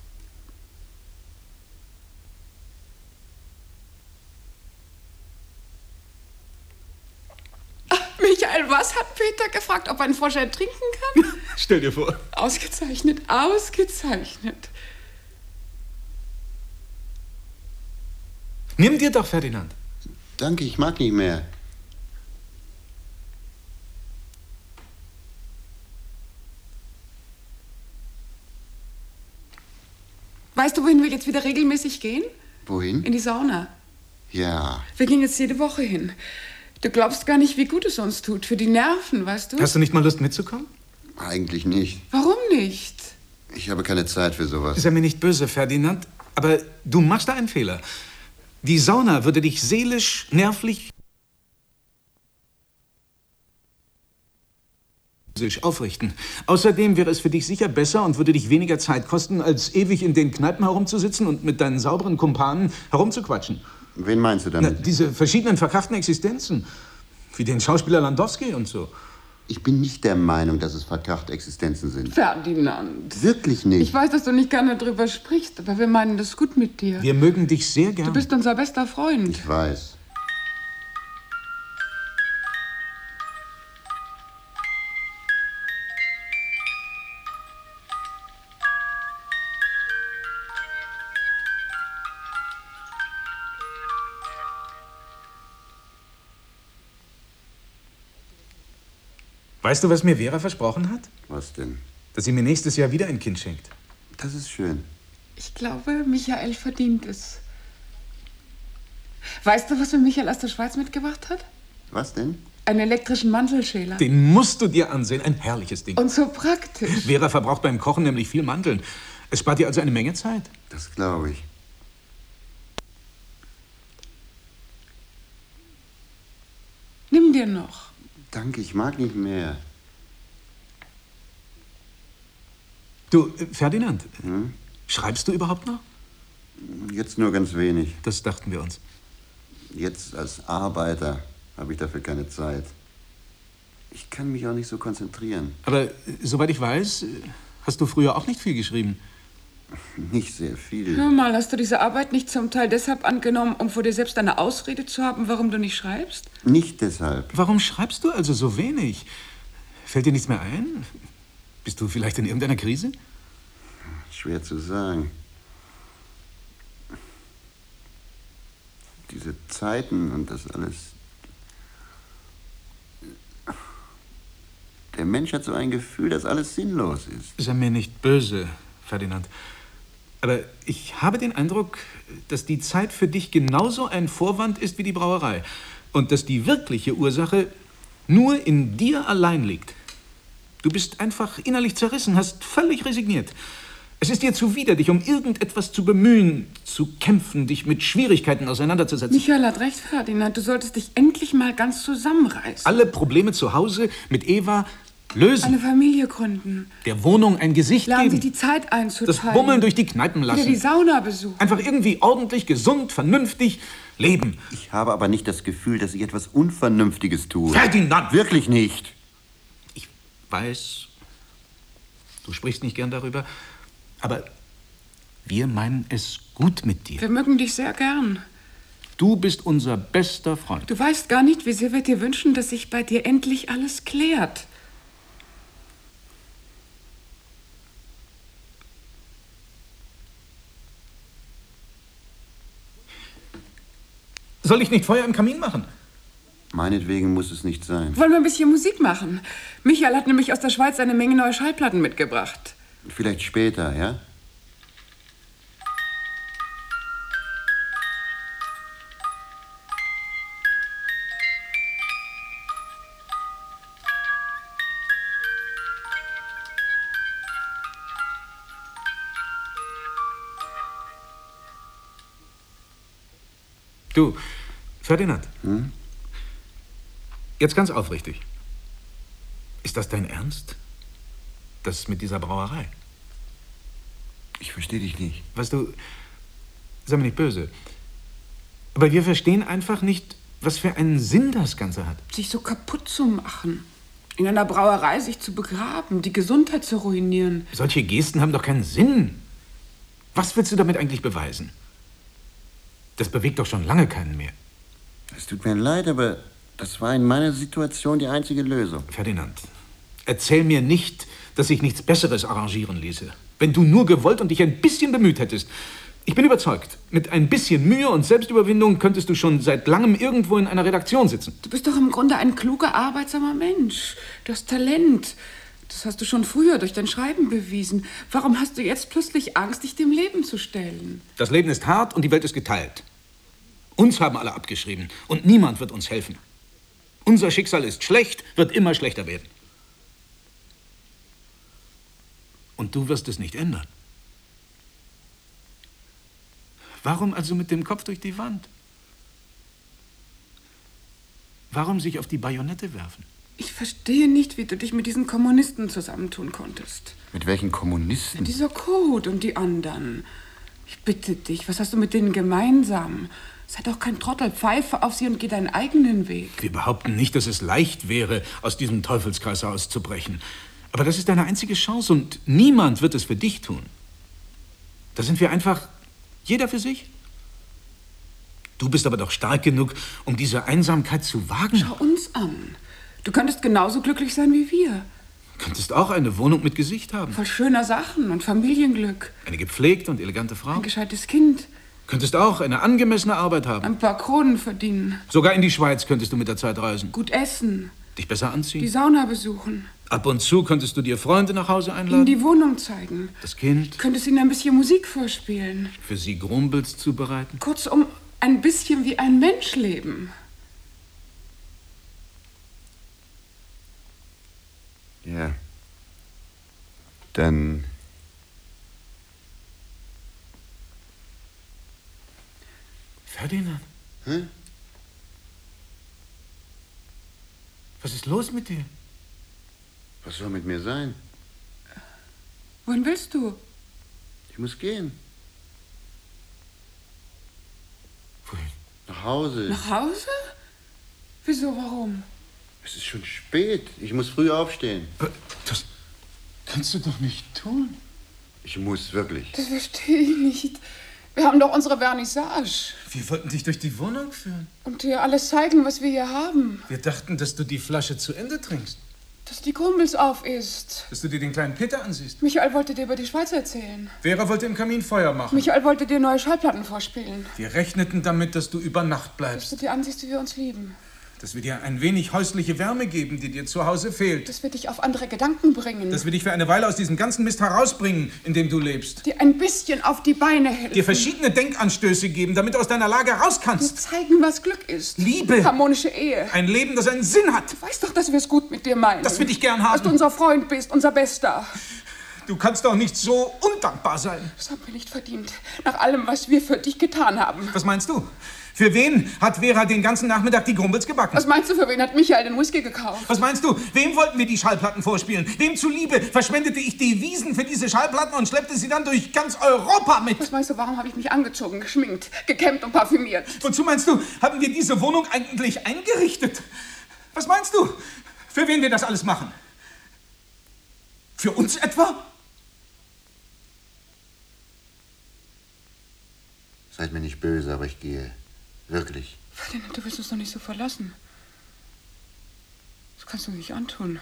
Michael, was hat Peter gefragt, ob ein Vorschein trinken kann? Stell dir vor. Ausgezeichnet, ausgezeichnet. Nimm dir doch, Ferdinand. Danke, ich mag nicht mehr. Weißt du, wohin wir jetzt wieder regelmäßig gehen? Wohin? In die Sauna. Ja. Wir gehen jetzt jede Woche hin. Du glaubst gar nicht, wie gut es uns tut. Für die Nerven, weißt du? Hast du nicht mal Lust mitzukommen? Eigentlich nicht. Warum nicht? Ich habe keine Zeit für sowas. Sei mir nicht böse, Ferdinand, aber du machst da einen Fehler. Die Sauna würde dich seelisch, nervlich, physisch aufrichten. Außerdem wäre es für dich sicher besser und würde dich weniger Zeit kosten, als ewig in den Kneipen herumzusitzen und mit deinen sauberen Kumpanen herumzuquatschen. Wen meinst du damit? Diese verschiedenen verkrachten Existenzen, wie den Schauspieler Landowski und so. Ich bin nicht der Meinung, dass es verkrachte Existenzen sind. Ferdinand. Wirklich nicht. Ich weiß, dass du nicht gerne drüber sprichst, aber wir meinen das gut mit dir. Wir mögen dich sehr gern. Du bist unser bester Freund. Ich weiß. Weißt du, was mir Vera versprochen hat? Was denn? Dass sie mir nächstes Jahr wieder ein Kind schenkt. Das ist schön. Ich glaube, Michael verdient es. Weißt du, was mir Michael aus der Schweiz mitgebracht hat? Was denn? Einen elektrischen Mantelschäler. Den musst du dir ansehen. Ein herrliches Ding. Und so praktisch. Vera verbraucht beim Kochen nämlich viel Mandeln. Es spart dir also eine Menge Zeit. Das glaube ich. Nimm dir noch. Danke, ich mag nicht mehr. Du, Ferdinand, schreibst du überhaupt noch? Jetzt nur ganz wenig. Das dachten wir uns. Jetzt als Arbeiter habe ich dafür keine Zeit. Ich kann mich auch nicht so konzentrieren. Aber soweit ich weiß, hast du früher auch nicht viel geschrieben. Nicht sehr viel. Hör mal, hast du diese Arbeit nicht zum Teil deshalb angenommen, um vor dir selbst eine Ausrede zu haben, warum du nicht schreibst? Nicht deshalb. Warum schreibst du also so wenig? Fällt dir nichts mehr ein? Bist du vielleicht in irgendeiner Krise? Schwer zu sagen. Diese Zeiten und das alles. Der Mensch hat so ein Gefühl, dass alles sinnlos ist. Sei mir nicht böse, Ferdinand. Aber ich habe den Eindruck, dass die Zeit für dich genauso ein Vorwand ist wie die Brauerei. Und dass die wirkliche Ursache nur in dir allein liegt. Du bist einfach innerlich zerrissen, hast völlig resigniert. Es ist dir zuwider, dich um irgendetwas zu bemühen, zu kämpfen, dich mit Schwierigkeiten auseinanderzusetzen. Michael hat recht, Ferdinand. Du solltest dich endlich mal ganz zusammenreißen. Alle Probleme zu Hause mit Eva lösen. Eine Familie gründen. Der Wohnung ein Gesicht Lernen Sie geben. die Zeit einzuteilen. Das Bummeln durch die Kneipen Wieder lassen. die Sauna besuchen. Einfach irgendwie ordentlich, gesund, vernünftig leben. Ich habe aber nicht das Gefühl, dass ich etwas Unvernünftiges tue. Ferdinand! Wirklich nicht. Ich weiß, du sprichst nicht gern darüber, aber wir meinen es gut mit dir. Wir mögen dich sehr gern. Du bist unser bester Freund. Du weißt gar nicht, wie sehr wir dir wünschen, dass sich bei dir endlich alles klärt. Soll ich nicht Feuer im Kamin machen? Meinetwegen muss es nicht sein. Wollen wir ein bisschen Musik machen? Michael hat nämlich aus der Schweiz eine Menge neue Schallplatten mitgebracht. Vielleicht später, ja? Du, Ferdinand. Jetzt ganz aufrichtig. Ist das dein Ernst? Das mit dieser Brauerei? Ich verstehe dich nicht. Weißt du, sei mir nicht böse, aber wir verstehen einfach nicht, was für einen Sinn das Ganze hat. Sich so kaputt zu machen. In einer Brauerei sich zu begraben, die Gesundheit zu ruinieren. Solche Gesten haben doch keinen Sinn. Was willst du damit eigentlich beweisen? Das bewegt doch schon lange keinen mehr. Es tut mir leid, aber das war in meiner Situation die einzige Lösung. Ferdinand, erzähl mir nicht, dass sich nichts Besseres arrangieren ließe. Wenn du nur gewollt und dich ein bisschen bemüht hättest. Ich bin überzeugt, mit ein bisschen Mühe und Selbstüberwindung könntest du schon seit langem irgendwo in einer Redaktion sitzen. Du bist doch im Grunde ein kluger, arbeitsamer Mensch. Du hast Talent. Das hast du schon früher durch dein Schreiben bewiesen. Warum hast du jetzt plötzlich Angst, dich dem Leben zu stellen? Das Leben ist hart und die Welt ist geteilt. Uns haben alle abgeschrieben und niemand wird uns helfen. Unser Schicksal ist schlecht, wird immer schlechter werden. Und du wirst es nicht ändern. Warum also mit dem Kopf durch die Wand? Warum sich auf die Bajonette werfen? Ich verstehe nicht, wie du dich mit diesen Kommunisten zusammentun konntest. Mit welchen Kommunisten? Dieser Code und die anderen. Ich bitte dich, was hast du mit denen gemeinsam? Sei doch kein Trottel, pfeife auf sie und geh deinen eigenen Weg. Wir behaupten nicht, dass es leicht wäre, aus diesem Teufelskreis auszubrechen. Aber das ist deine einzige Chance und niemand wird es für dich tun. Da sind wir einfach jeder für sich. Du bist aber doch stark genug, um diese Einsamkeit zu wagen. Schau uns an. Du könntest genauso glücklich sein wie wir. Du könntest auch eine Wohnung mit Gesicht haben. Voll schöner Sachen und Familienglück. Eine gepflegte und elegante Frau. Ein gescheites Kind. Könntest auch eine angemessene Arbeit haben. Ein paar Kronen verdienen. Sogar in die Schweiz könntest du mit der Zeit reisen. Gut essen. Dich besser anziehen. Die Sauna besuchen. Ab und zu könntest du dir Freunde nach Hause Ihnen einladen. die Wohnung zeigen. Das Kind. Könntest ihnen ein bisschen Musik vorspielen. Für sie Grumbels zubereiten. Kurzum, ein bisschen wie ein Mensch leben. Ja. Dann... Ferdinand? Hä? Was ist los mit dir? Was soll mit mir sein? Wohin willst du? Ich muss gehen. Wohin? Nach Hause. Nach Hause? Wieso, warum? Es ist schon spät. Ich muss früh aufstehen. Das kannst du doch nicht tun. Ich muss wirklich. Das verstehe ich nicht. Wir haben doch unsere Vernissage. Wir wollten dich durch die Wohnung führen. Und dir alles zeigen, was wir hier haben. Wir dachten, dass du die Flasche zu Ende trinkst. Dass die Grumbels auf ist. Dass du dir den kleinen Peter ansiehst. Michael wollte dir über die Schweiz erzählen. Vera wollte im Kamin Feuer machen. Michael wollte dir neue Schallplatten vorspielen. Wir rechneten damit, dass du über Nacht Dass bleibst. du dir ansiehst, wie wir uns lieben. Dass wir dir ein wenig häusliche Wärme geben, die dir zu Hause fehlt. Dass wir dich auf andere Gedanken bringen. Dass wir dich für eine Weile aus diesem ganzen Mist herausbringen, in dem du lebst. Dir ein bisschen auf die Beine helfen. Dir verschiedene Denkanstöße geben, damit du aus deiner Lage raus Dir kannst. zeigen, was Glück ist. Liebe. Harmonische Ehe. Ein Leben, das einen Sinn hat. Du weißt doch, dass wir es gut mit dir meinen. Dass wir dich gern Dass du haben. unser Freund bist, unser Bester. Du kannst doch nicht so undankbar sein. Das haben wir nicht verdient. Nach allem, was wir für dich getan haben. Was meinst du? Für wen hat Vera den ganzen Nachmittag die Grumbels gebacken? Was meinst du, für wen hat Michael den Whisky gekauft? Was meinst du? Wem wollten wir die Schallplatten vorspielen? Wem zuliebe verschwendete ich Devisen für diese Schallplatten und schleppte sie dann durch ganz Europa mit? Was meinst du, warum habe ich mich angezogen, geschminkt, gekämmt und parfümiert? Wozu meinst du, haben wir diese Wohnung eigentlich eingerichtet? Was meinst du? Für wen wir das alles machen? Für uns etwa? Seid mir nicht böse, aber ich gehe. Wirklich. Ferdinand, du willst uns doch nicht so verlassen. Das kannst du nicht antun.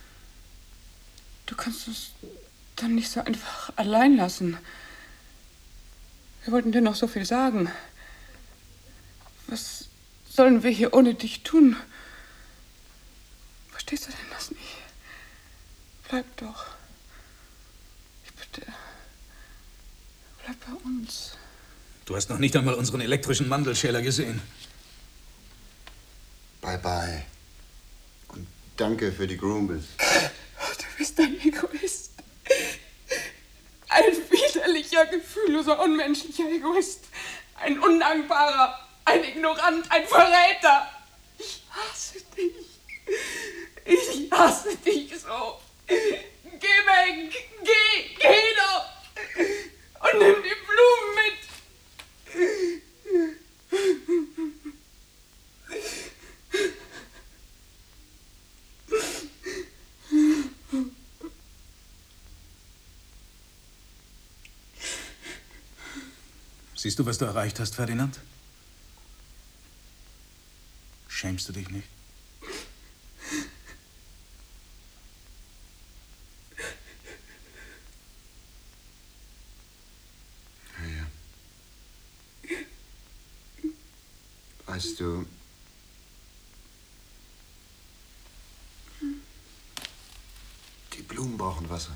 Du kannst uns dann nicht so einfach allein lassen. Wir wollten dir noch so viel sagen. Was sollen wir hier ohne dich tun? Verstehst du denn das nicht? Bleib doch. Ich bitte. Bleib bei uns. Du hast noch nicht einmal unseren elektrischen Mandelschäler gesehen. Bye bye. Und danke für die Grumbels. Du bist ein Egoist. Ein widerlicher, gefühlloser, unmenschlicher Egoist. Ein undankbarer, ein Ignorant, ein Verräter. Ich hasse dich. Ich hasse dich so. Geh weg. Geh doch. Und nimm die Blumen mit. Siehst du, was du erreicht hast, Ferdinand? Schämst du dich nicht? Ja. Weißt du, die Blumen brauchen Wasser.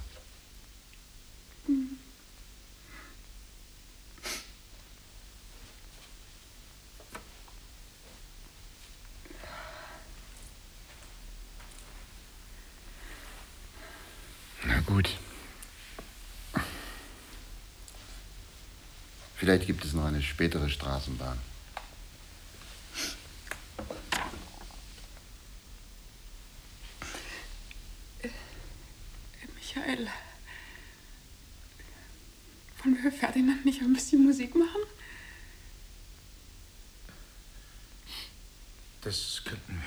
Na gut. Vielleicht gibt es noch eine spätere Straßenbahn. Michael, wollen wir für Ferdinand nicht ein bisschen Musik machen? Das könnten wir.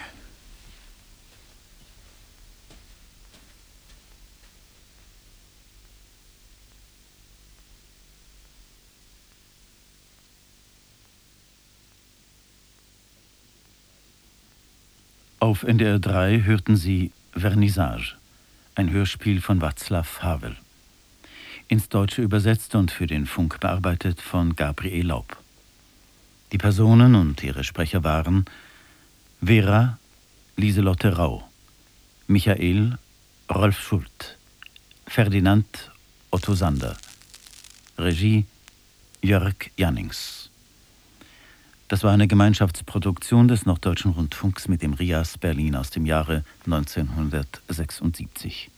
Auf NDR 3 hörten Sie Vernissage, ein Hörspiel von Václav Havel. Ins Deutsche übersetzt und für den Funk bearbeitet von Gabriel Laub. Die Personen und ihre Sprecher waren Vera, Lieselotte Rau, Michael, Rolf Schult, Ferdinand, Otto Sander, Regie, Jörg Jannings. Das war eine Gemeinschaftsproduktion des Norddeutschen Rundfunks mit dem RIAS Berlin aus dem Jahre 1976.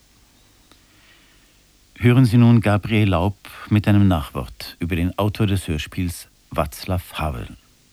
Hören Sie nun Gabriel Laub mit einem Nachwort über den Autor des Hörspiels Václav Havel.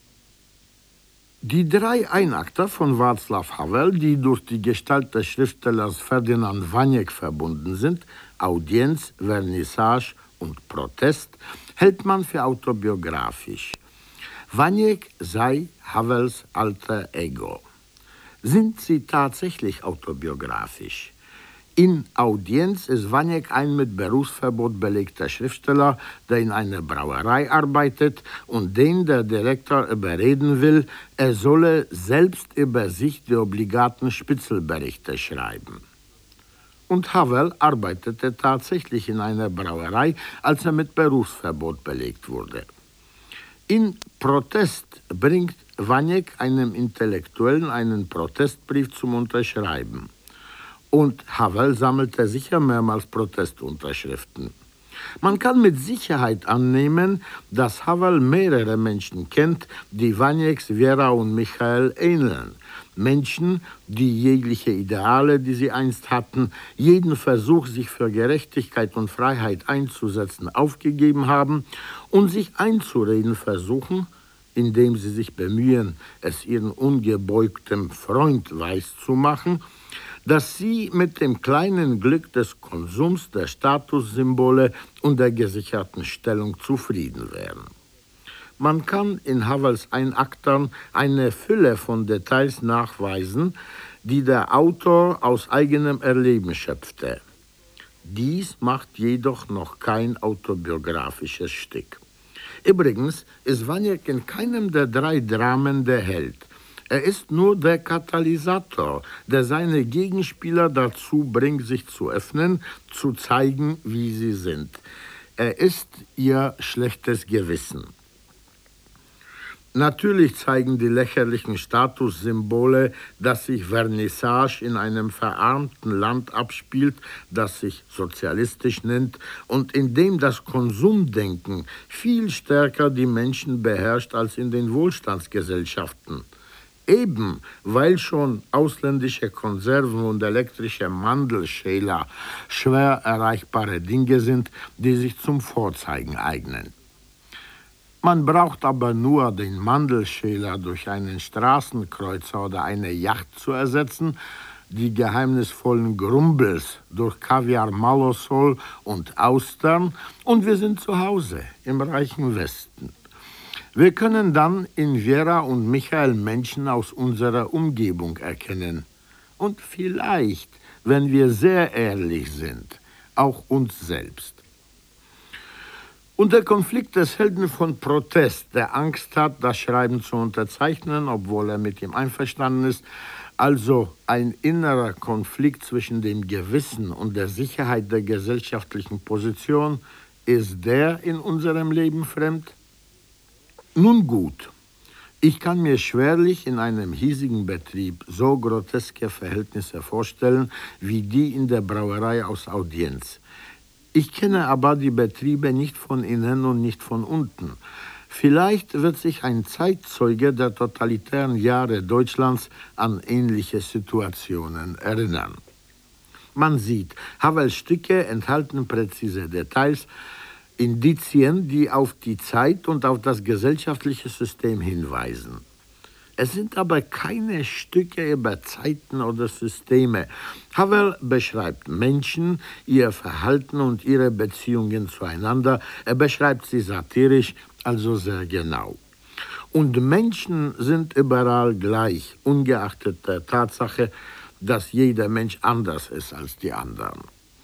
Die 3 Einakter von Václav Havel, die durch die Gestalt des Schriftstellers Ferdinand Vaněk verbunden sind, Audienz, Vernissage und Protest, hält man für autobiografisch. Vaněk sei Havels alter Ego. Sind sie tatsächlich autobiografisch? In Audienz ist Vaněk ein mit Berufsverbot belegter Schriftsteller, der in einer Brauerei arbeitet und den der Direktor überreden will, er solle selbst über sich die obligaten Spitzelberichte schreiben. Und Havel arbeitete tatsächlich in einer Brauerei, als er mit Berufsverbot belegt wurde. In Protest bringt Vaněk einem Intellektuellen einen Protestbrief zum Unterschreiben. Und Havel sammelte sicher mehrmals Protestunterschriften. Man kann mit Sicherheit annehmen, dass Havel mehrere Menschen kennt, die Vaněks, Vera und Michael ähneln. Menschen, die jegliche Ideale, die sie einst hatten, jeden Versuch, sich für Gerechtigkeit und Freiheit einzusetzen, aufgegeben haben und sich einzureden versuchen, indem sie sich bemühen, es ihren ungebeugten Freund weiszumachen, dass sie mit dem kleinen Glück des Konsums, der Statussymbole und der gesicherten Stellung zufrieden wären. Man kann in Havels Einaktern eine Fülle von Details nachweisen, die der Autor aus eigenem Erleben schöpfte. Dies macht jedoch noch kein autobiografisches Stück. Übrigens ist Vaněk in keinem der 3 Dramen der Held. Er ist nur der Katalysator, der seine Gegenspieler dazu bringt, sich zu öffnen, zu zeigen, wie sie sind. Er ist ihr schlechtes Gewissen. Natürlich zeigen die lächerlichen Statussymbole, dass sich Vernissage in einem verarmten Land abspielt, das sich sozialistisch nennt und in dem das Konsumdenken viel stärker die Menschen beherrscht als in den Wohlstandsgesellschaften. Eben weil schon ausländische Konserven und elektrische Mandelschäler schwer erreichbare Dinge sind, die sich zum Vorzeigen eignen. Man braucht aber nur den Mandelschäler durch einen Straßenkreuzer oder eine Yacht zu ersetzen, die geheimnisvollen Grumbels durch Kaviar Malosol und Austern, und wir sind zu Hause im reichen Westen. Wir können dann in Vera und Michael Menschen aus unserer Umgebung erkennen. Und vielleicht, wenn wir sehr ehrlich sind, auch uns selbst. Und der Konflikt des Helden von Protest, der Angst hat, das Schreiben zu unterzeichnen, obwohl er mit ihm einverstanden ist, also ein innerer Konflikt zwischen dem Gewissen und der Sicherheit der gesellschaftlichen Position, ist der in unserem Leben fremd? Nun gut, ich kann mir schwerlich in einem hiesigen Betrieb so groteske Verhältnisse vorstellen wie die in der Brauerei aus Audienz. Ich kenne aber die Betriebe nicht von innen und nicht von unten. Vielleicht wird sich ein Zeitzeuge der totalitären Jahre Deutschlands an ähnliche Situationen erinnern. Man sieht, Havels Stücke enthalten präzise Details, Indizien, die auf die Zeit und auf das gesellschaftliche System hinweisen. Es sind aber keine Stücke über Zeiten oder Systeme. Havel beschreibt Menschen, ihr Verhalten und ihre Beziehungen zueinander. Er beschreibt sie satirisch, also sehr genau. Und Menschen sind überall gleich, ungeachtet der Tatsache, dass jeder Mensch anders ist als die anderen.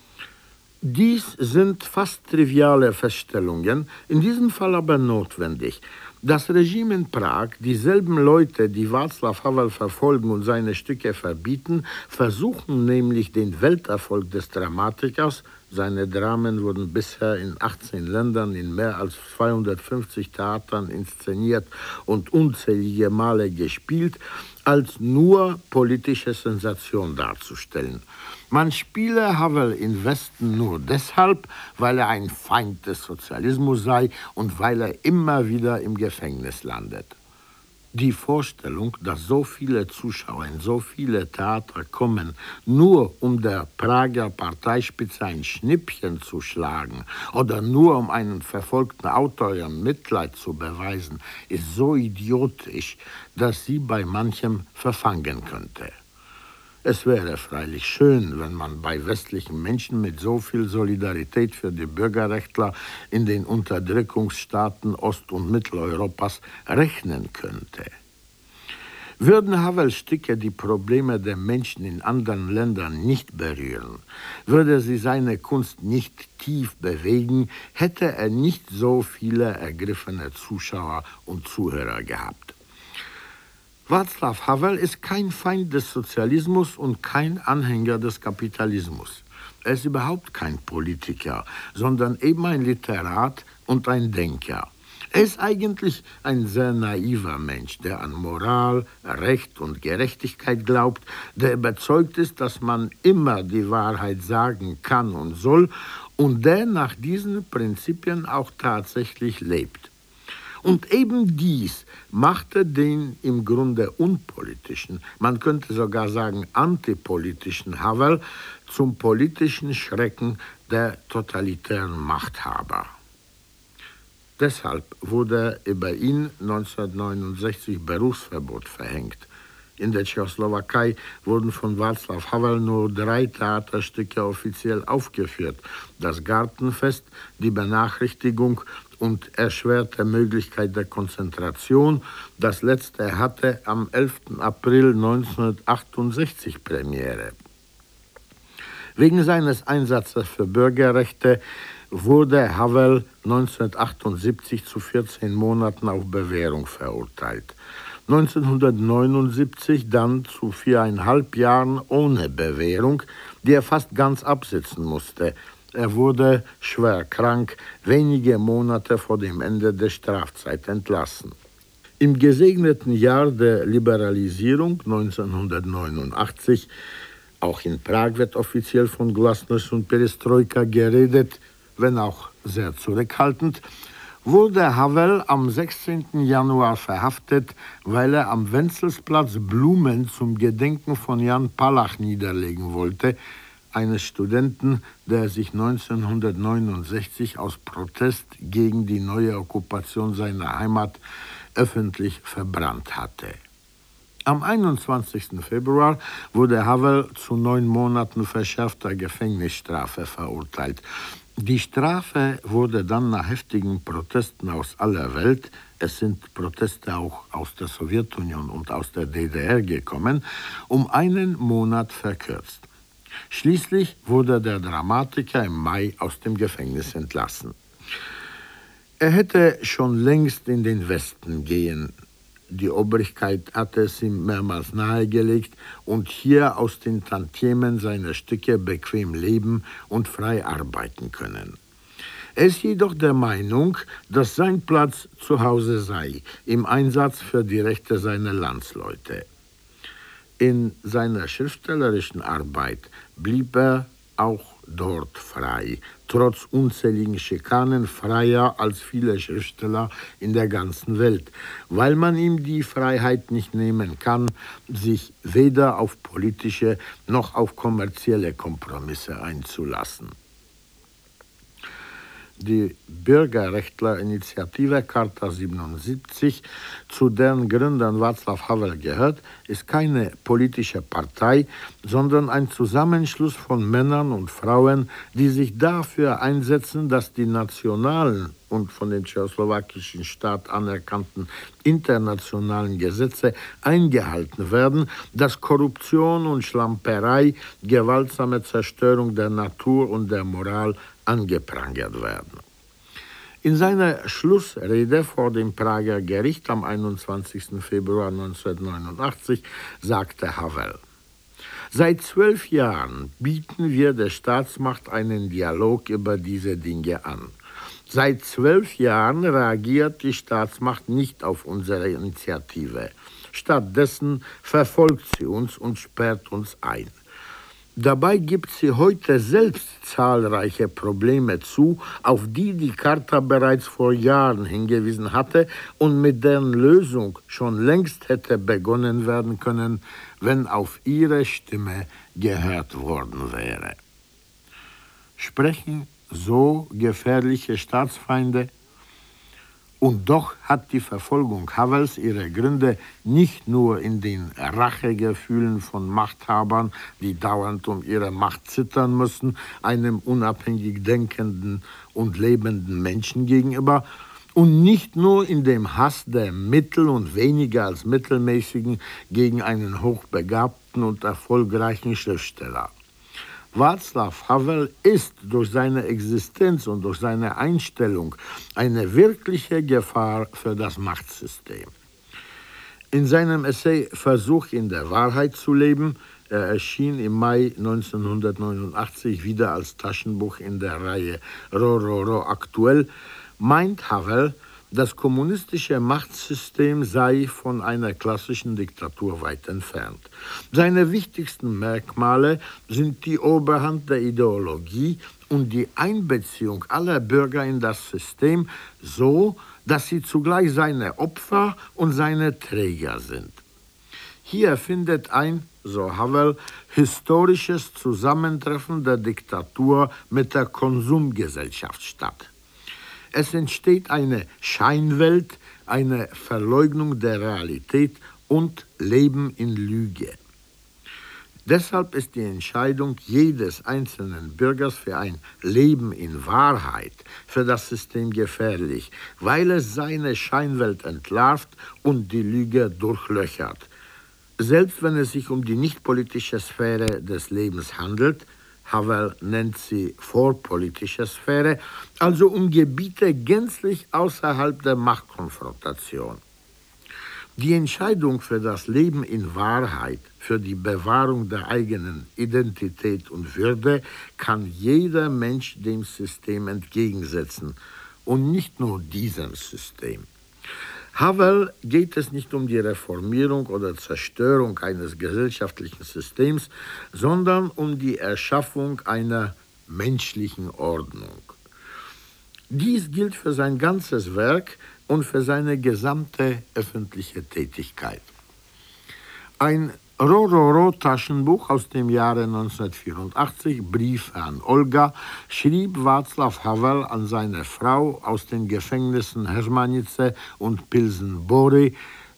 Dies sind fast triviale Feststellungen, in diesem Fall aber notwendig. Das Regime in Prag, dieselben Leute, die Václav Havel verfolgen und seine Stücke verbieten, versuchen nämlich den Welterfolg des Dramatikers. Seine Dramen wurden bisher in 18 Ländern in mehr als 250 Theatern inszeniert und unzählige Male gespielt, als nur politische Sensation darzustellen. Man spiele Havel im Westen nur deshalb, weil er ein Feind des Sozialismus sei und weil er immer wieder im Gefängnis landet. Die Vorstellung, dass so viele Zuschauer in so viele Theater kommen, nur um der Prager Parteispitze ein Schnippchen zu schlagen oder nur um einen verfolgten Autor ihren Mitleid zu beweisen, ist so idiotisch, dass sie bei manchem verfangen könnte. Es wäre freilich schön, wenn man bei westlichen Menschen mit so viel Solidarität für die Bürgerrechtler in den Unterdrückungsstaaten Ost- und Mitteleuropas rechnen könnte. Würden Havels Stücke die Probleme der Menschen in anderen Ländern nicht berühren, würde sie seine Kunst nicht tief bewegen, hätte er nicht so viele ergriffene Zuschauer und Zuhörer gehabt. Václav Havel ist kein Feind des Sozialismus und kein Anhänger des Kapitalismus. Er ist überhaupt kein Politiker, sondern eben ein Literat und ein Denker. Er ist eigentlich ein sehr naiver Mensch, der an Moral, Recht und Gerechtigkeit glaubt, der überzeugt ist, dass man immer die Wahrheit sagen kann und soll und der nach diesen Prinzipien auch tatsächlich lebt. Und eben dies machte den im Grunde unpolitischen, man könnte sogar sagen antipolitischen Havel zum politischen Schrecken der totalitären Machthaber. Deshalb wurde über ihn 1969 Berufsverbot verhängt. In der Tschechoslowakei wurden von Václav Havel nur 3 Theaterstücke offiziell aufgeführt. Das Gartenfest, die Benachrichtigung und erschwerte Möglichkeit der Konzentration. Das letzte hatte am 11. April 1968 Premiere. Wegen seines Einsatzes für Bürgerrechte wurde Havel 1978 zu 14 Monaten auf Bewährung verurteilt. 1979 dann zu 4,5 Jahren ohne Bewährung, die er fast ganz absitzen musste. Er wurde schwer krank, wenige Monate vor dem Ende der Strafzeit entlassen. Im gesegneten Jahr der Liberalisierung 1989, auch in Prag wird offiziell von Glasnost und Perestroika geredet, wenn auch sehr zurückhaltend, wurde Havel am 16. Januar verhaftet, weil er am Wenzelsplatz Blumen zum Gedenken von Jan Palach niederlegen wollte, eines Studenten, der sich 1969 aus Protest gegen die neue Okkupation seiner Heimat öffentlich verbrannt hatte. Am 21. Februar wurde Havel zu 9 Monaten verschärfter Gefängnisstrafe verurteilt. Die Strafe wurde dann nach heftigen Protesten aus aller Welt, es sind Proteste auch aus der Sowjetunion und aus der DDR gekommen, um 1 Monat verkürzt. Schließlich wurde der Dramatiker im Mai aus dem Gefängnis entlassen. Er hätte schon längst in den Westen gehen. Die Obrigkeit hatte es ihm mehrmals nahegelegt und hier aus den Tantiemen seiner Stücke bequem leben und frei arbeiten können. Er ist jedoch der Meinung, dass sein Platz zu Hause sei, im Einsatz für die Rechte seiner Landsleute. In seiner schriftstellerischen Arbeit blieb er auch dort frei, trotz unzähligen Schikanen freier als viele Schriftsteller in der ganzen Welt, weil man ihm die Freiheit nicht nehmen kann, sich weder auf politische noch auf kommerzielle Kompromisse einzulassen. Die Bürgerrechtler-Initiative Charta 77, zu deren Gründern Václav Havel gehört, ist keine politische Partei, sondern ein Zusammenschluss von Männern und Frauen, die sich dafür einsetzen, dass die nationalen und von dem tschechoslowakischen Staat anerkannten internationalen Gesetze eingehalten werden, dass Korruption und Schlamperei, gewaltsame Zerstörung der Natur und der Moral angeprangert werden. In seiner Schlussrede vor dem Prager Gericht am 21. Februar 1989 sagte Havel: Seit 12 Jahren bieten wir der Staatsmacht einen Dialog über diese Dinge an. Seit 12 Jahren reagiert die Staatsmacht nicht auf unsere Initiative. Stattdessen verfolgt sie uns und sperrt uns ein. Dabei gibt sie heute selbst zahlreiche Probleme zu, auf die die Charta bereits vor Jahren hingewiesen hatte und mit deren Lösung schon längst hätte begonnen werden können, wenn auf ihre Stimme gehört worden wäre. Sprechen so gefährliche Staatsfeinde? Und doch hat die Verfolgung Havels ihre Gründe nicht nur in den Rachegefühlen von Machthabern, die dauernd um ihre Macht zittern müssen, einem unabhängig denkenden und lebenden Menschen gegenüber, und nicht nur in dem Hass der mittel- und weniger als mittelmäßigen gegen einen hochbegabten und erfolgreichen Schriftsteller. Václav Havel ist durch seine Existenz und durch seine Einstellung eine wirkliche Gefahr für das Machtsystem. In seinem Essay Versuch in der Wahrheit zu leben, er erschien im Mai 1989 wieder als Taschenbuch in der Reihe Rororo aktuell, meint Havel, das kommunistische Machtsystem sei von einer klassischen Diktatur weit entfernt. Seine wichtigsten Merkmale sind die Oberhand der Ideologie und die Einbeziehung aller Bürger in das System so, dass sie zugleich seine Opfer und seine Träger sind. Hier findet ein, so Havel, historisches Zusammentreffen der Diktatur mit der Konsumgesellschaft statt. Es entsteht eine Scheinwelt, eine Verleugnung der Realität und Leben in Lüge. Deshalb ist die Entscheidung jedes einzelnen Bürgers für ein Leben in Wahrheit für das System gefährlich, weil es seine Scheinwelt entlarvt und die Lüge durchlöchert. Selbst wenn es sich um die nichtpolitische Sphäre des Lebens handelt, Havel nennt sie vorpolitische Sphäre, also um Gebiete gänzlich außerhalb der Machtkonfrontation. Die Entscheidung für das Leben in Wahrheit, für die Bewahrung der eigenen Identität und Würde kann jeder Mensch dem System entgegensetzen und nicht nur diesem System. Havel geht es nicht um die Reformierung oder Zerstörung eines gesellschaftlichen Systems, sondern um die Erschaffung einer menschlichen Ordnung. Dies gilt für sein ganzes Werk und für seine gesamte öffentliche Tätigkeit. Ein Rororo-Taschenbuch aus dem Jahre 1984, Briefe an Olga, schrieb Václav Havel an seine Frau aus den Gefängnissen Hermanice und Pilsen-Bory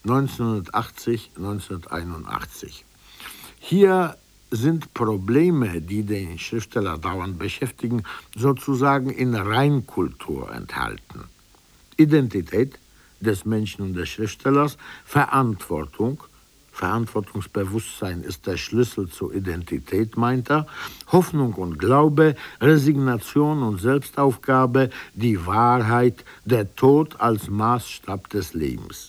1980-1981. Hier sind Probleme, die den Schriftsteller dauernd beschäftigen, sozusagen in Reinkultur enthalten. Identität des Menschen und des Schriftstellers, Verantwortung, Verantwortungsbewusstsein ist der Schlüssel zur Identität, meint er. Hoffnung und Glaube, Resignation und Selbstaufgabe, die Wahrheit, der Tod als Maßstab des Lebens.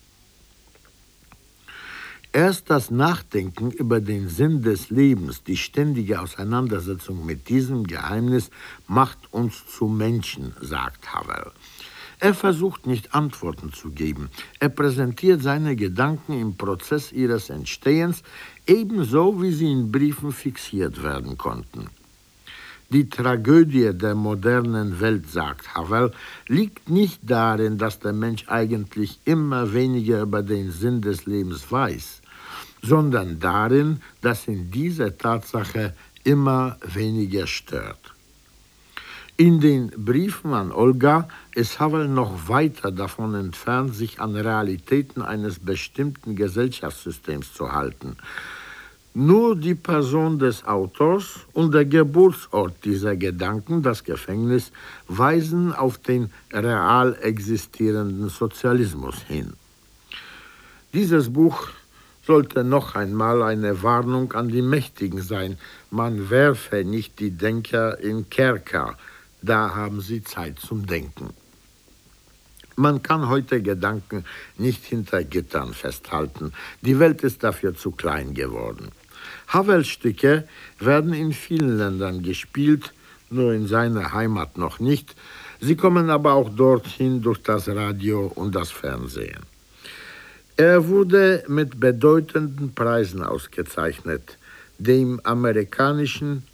Erst das Nachdenken über den Sinn des Lebens, die ständige Auseinandersetzung mit diesem Geheimnis macht uns zu Menschen, sagt Havel. Er versucht nicht Antworten zu geben. Er präsentiert seine Gedanken im Prozess ihres Entstehens, ebenso wie sie in Briefen fixiert werden konnten. Die Tragödie der modernen Welt, sagt Havel, liegt nicht darin, dass der Mensch eigentlich immer weniger über den Sinn des Lebens weiß, sondern darin, dass ihn diese Tatsache immer weniger stört. In den Briefen an Olga ist Havel noch weiter davon entfernt, sich an Realitäten eines bestimmten Gesellschaftssystems zu halten. Nur die Person des Autors und der Geburtsort dieser Gedanken, das Gefängnis, weisen auf den real existierenden Sozialismus hin. Dieses Buch sollte noch einmal eine Warnung an die Mächtigen sein. Man werfe nicht die Denker in Kerker. Da haben sie Zeit zum Denken. Man kann heute Gedanken nicht hinter Gittern festhalten. Die Welt ist dafür zu klein geworden. Havels Stücke werden in vielen Ländern gespielt, nur in seiner Heimat noch nicht. Sie kommen aber auch dorthin durch das Radio und das Fernsehen. Er wurde mit bedeutenden Preisen ausgezeichnet. Dem amerikanischen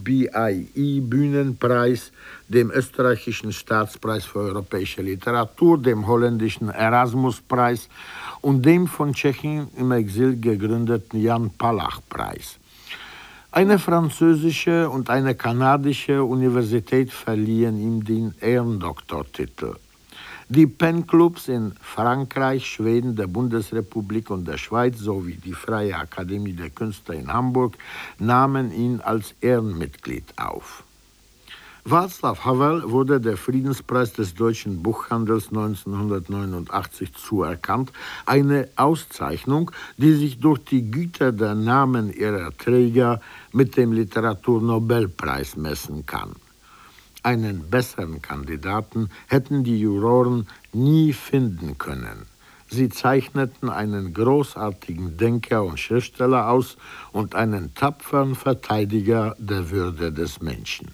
OBIE-Bühnenpreis, dem österreichischen Staatspreis für europäische Literatur, dem holländischen Erasmus-Preis und dem von Tschechien im Exil gegründeten Jan Palach-Preis. Eine französische und eine kanadische Universität verliehen ihm den Ehrendoktortitel. Die Pen-Clubs in Frankreich, Schweden, der Bundesrepublik und der Schweiz sowie die Freie Akademie der Künste in Hamburg nahmen ihn als Ehrenmitglied auf. Václav Havel wurde der Friedenspreis des deutschen Buchhandels 1989 zuerkannt, eine Auszeichnung, die sich durch die Güte der Namen ihrer Träger mit dem Literaturnobelpreis messen kann. Einen besseren Kandidaten hätten die Juroren nie finden können. Sie zeichneten einen großartigen Denker und Schriftsteller aus und einen tapferen Verteidiger der Würde des Menschen.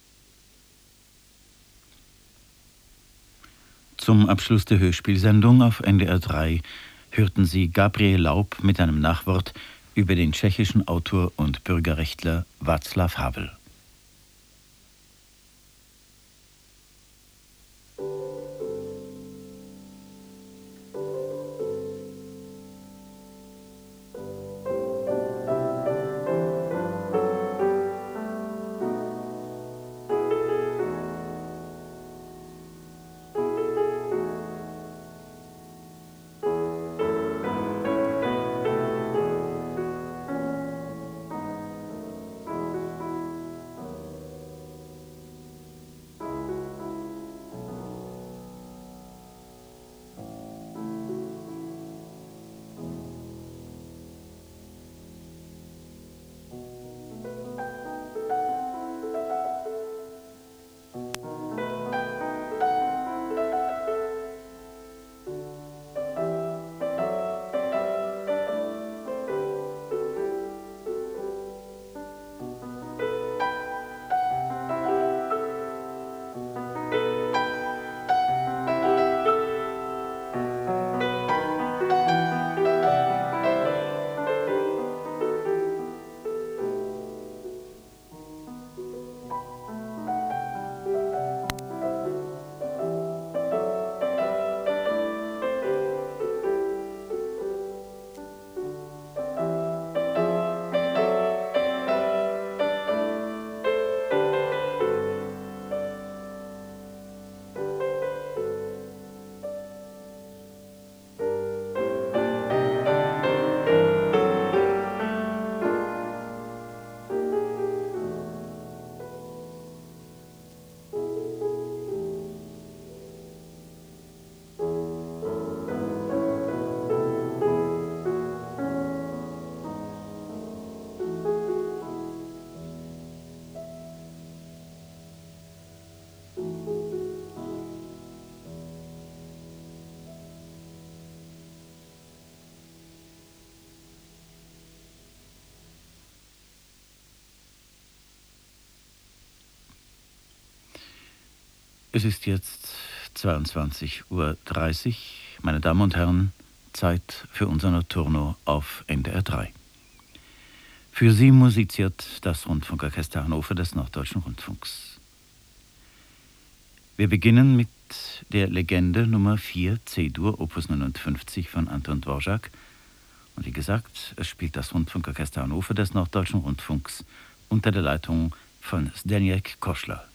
Zum Abschluss der Hörspielsendung auf NDR 3 hörten Sie Gabriel Laub mit einem Nachwort über den tschechischen Autor und Bürgerrechtler Václav Havel. Es ist jetzt 22:30 Uhr. Meine Damen und Herren, Zeit für unser Notturno auf NDR 3. Für Sie musiziert das Rundfunkorchester Hannover des Norddeutschen Rundfunks. Wir beginnen mit der Legende Nummer 4 C-Dur, Opus 59 von Anton Dvorak. Und wie gesagt, es spielt das Rundfunkorchester Hannover des Norddeutschen Rundfunks unter der Leitung von Zdeněk Košľa.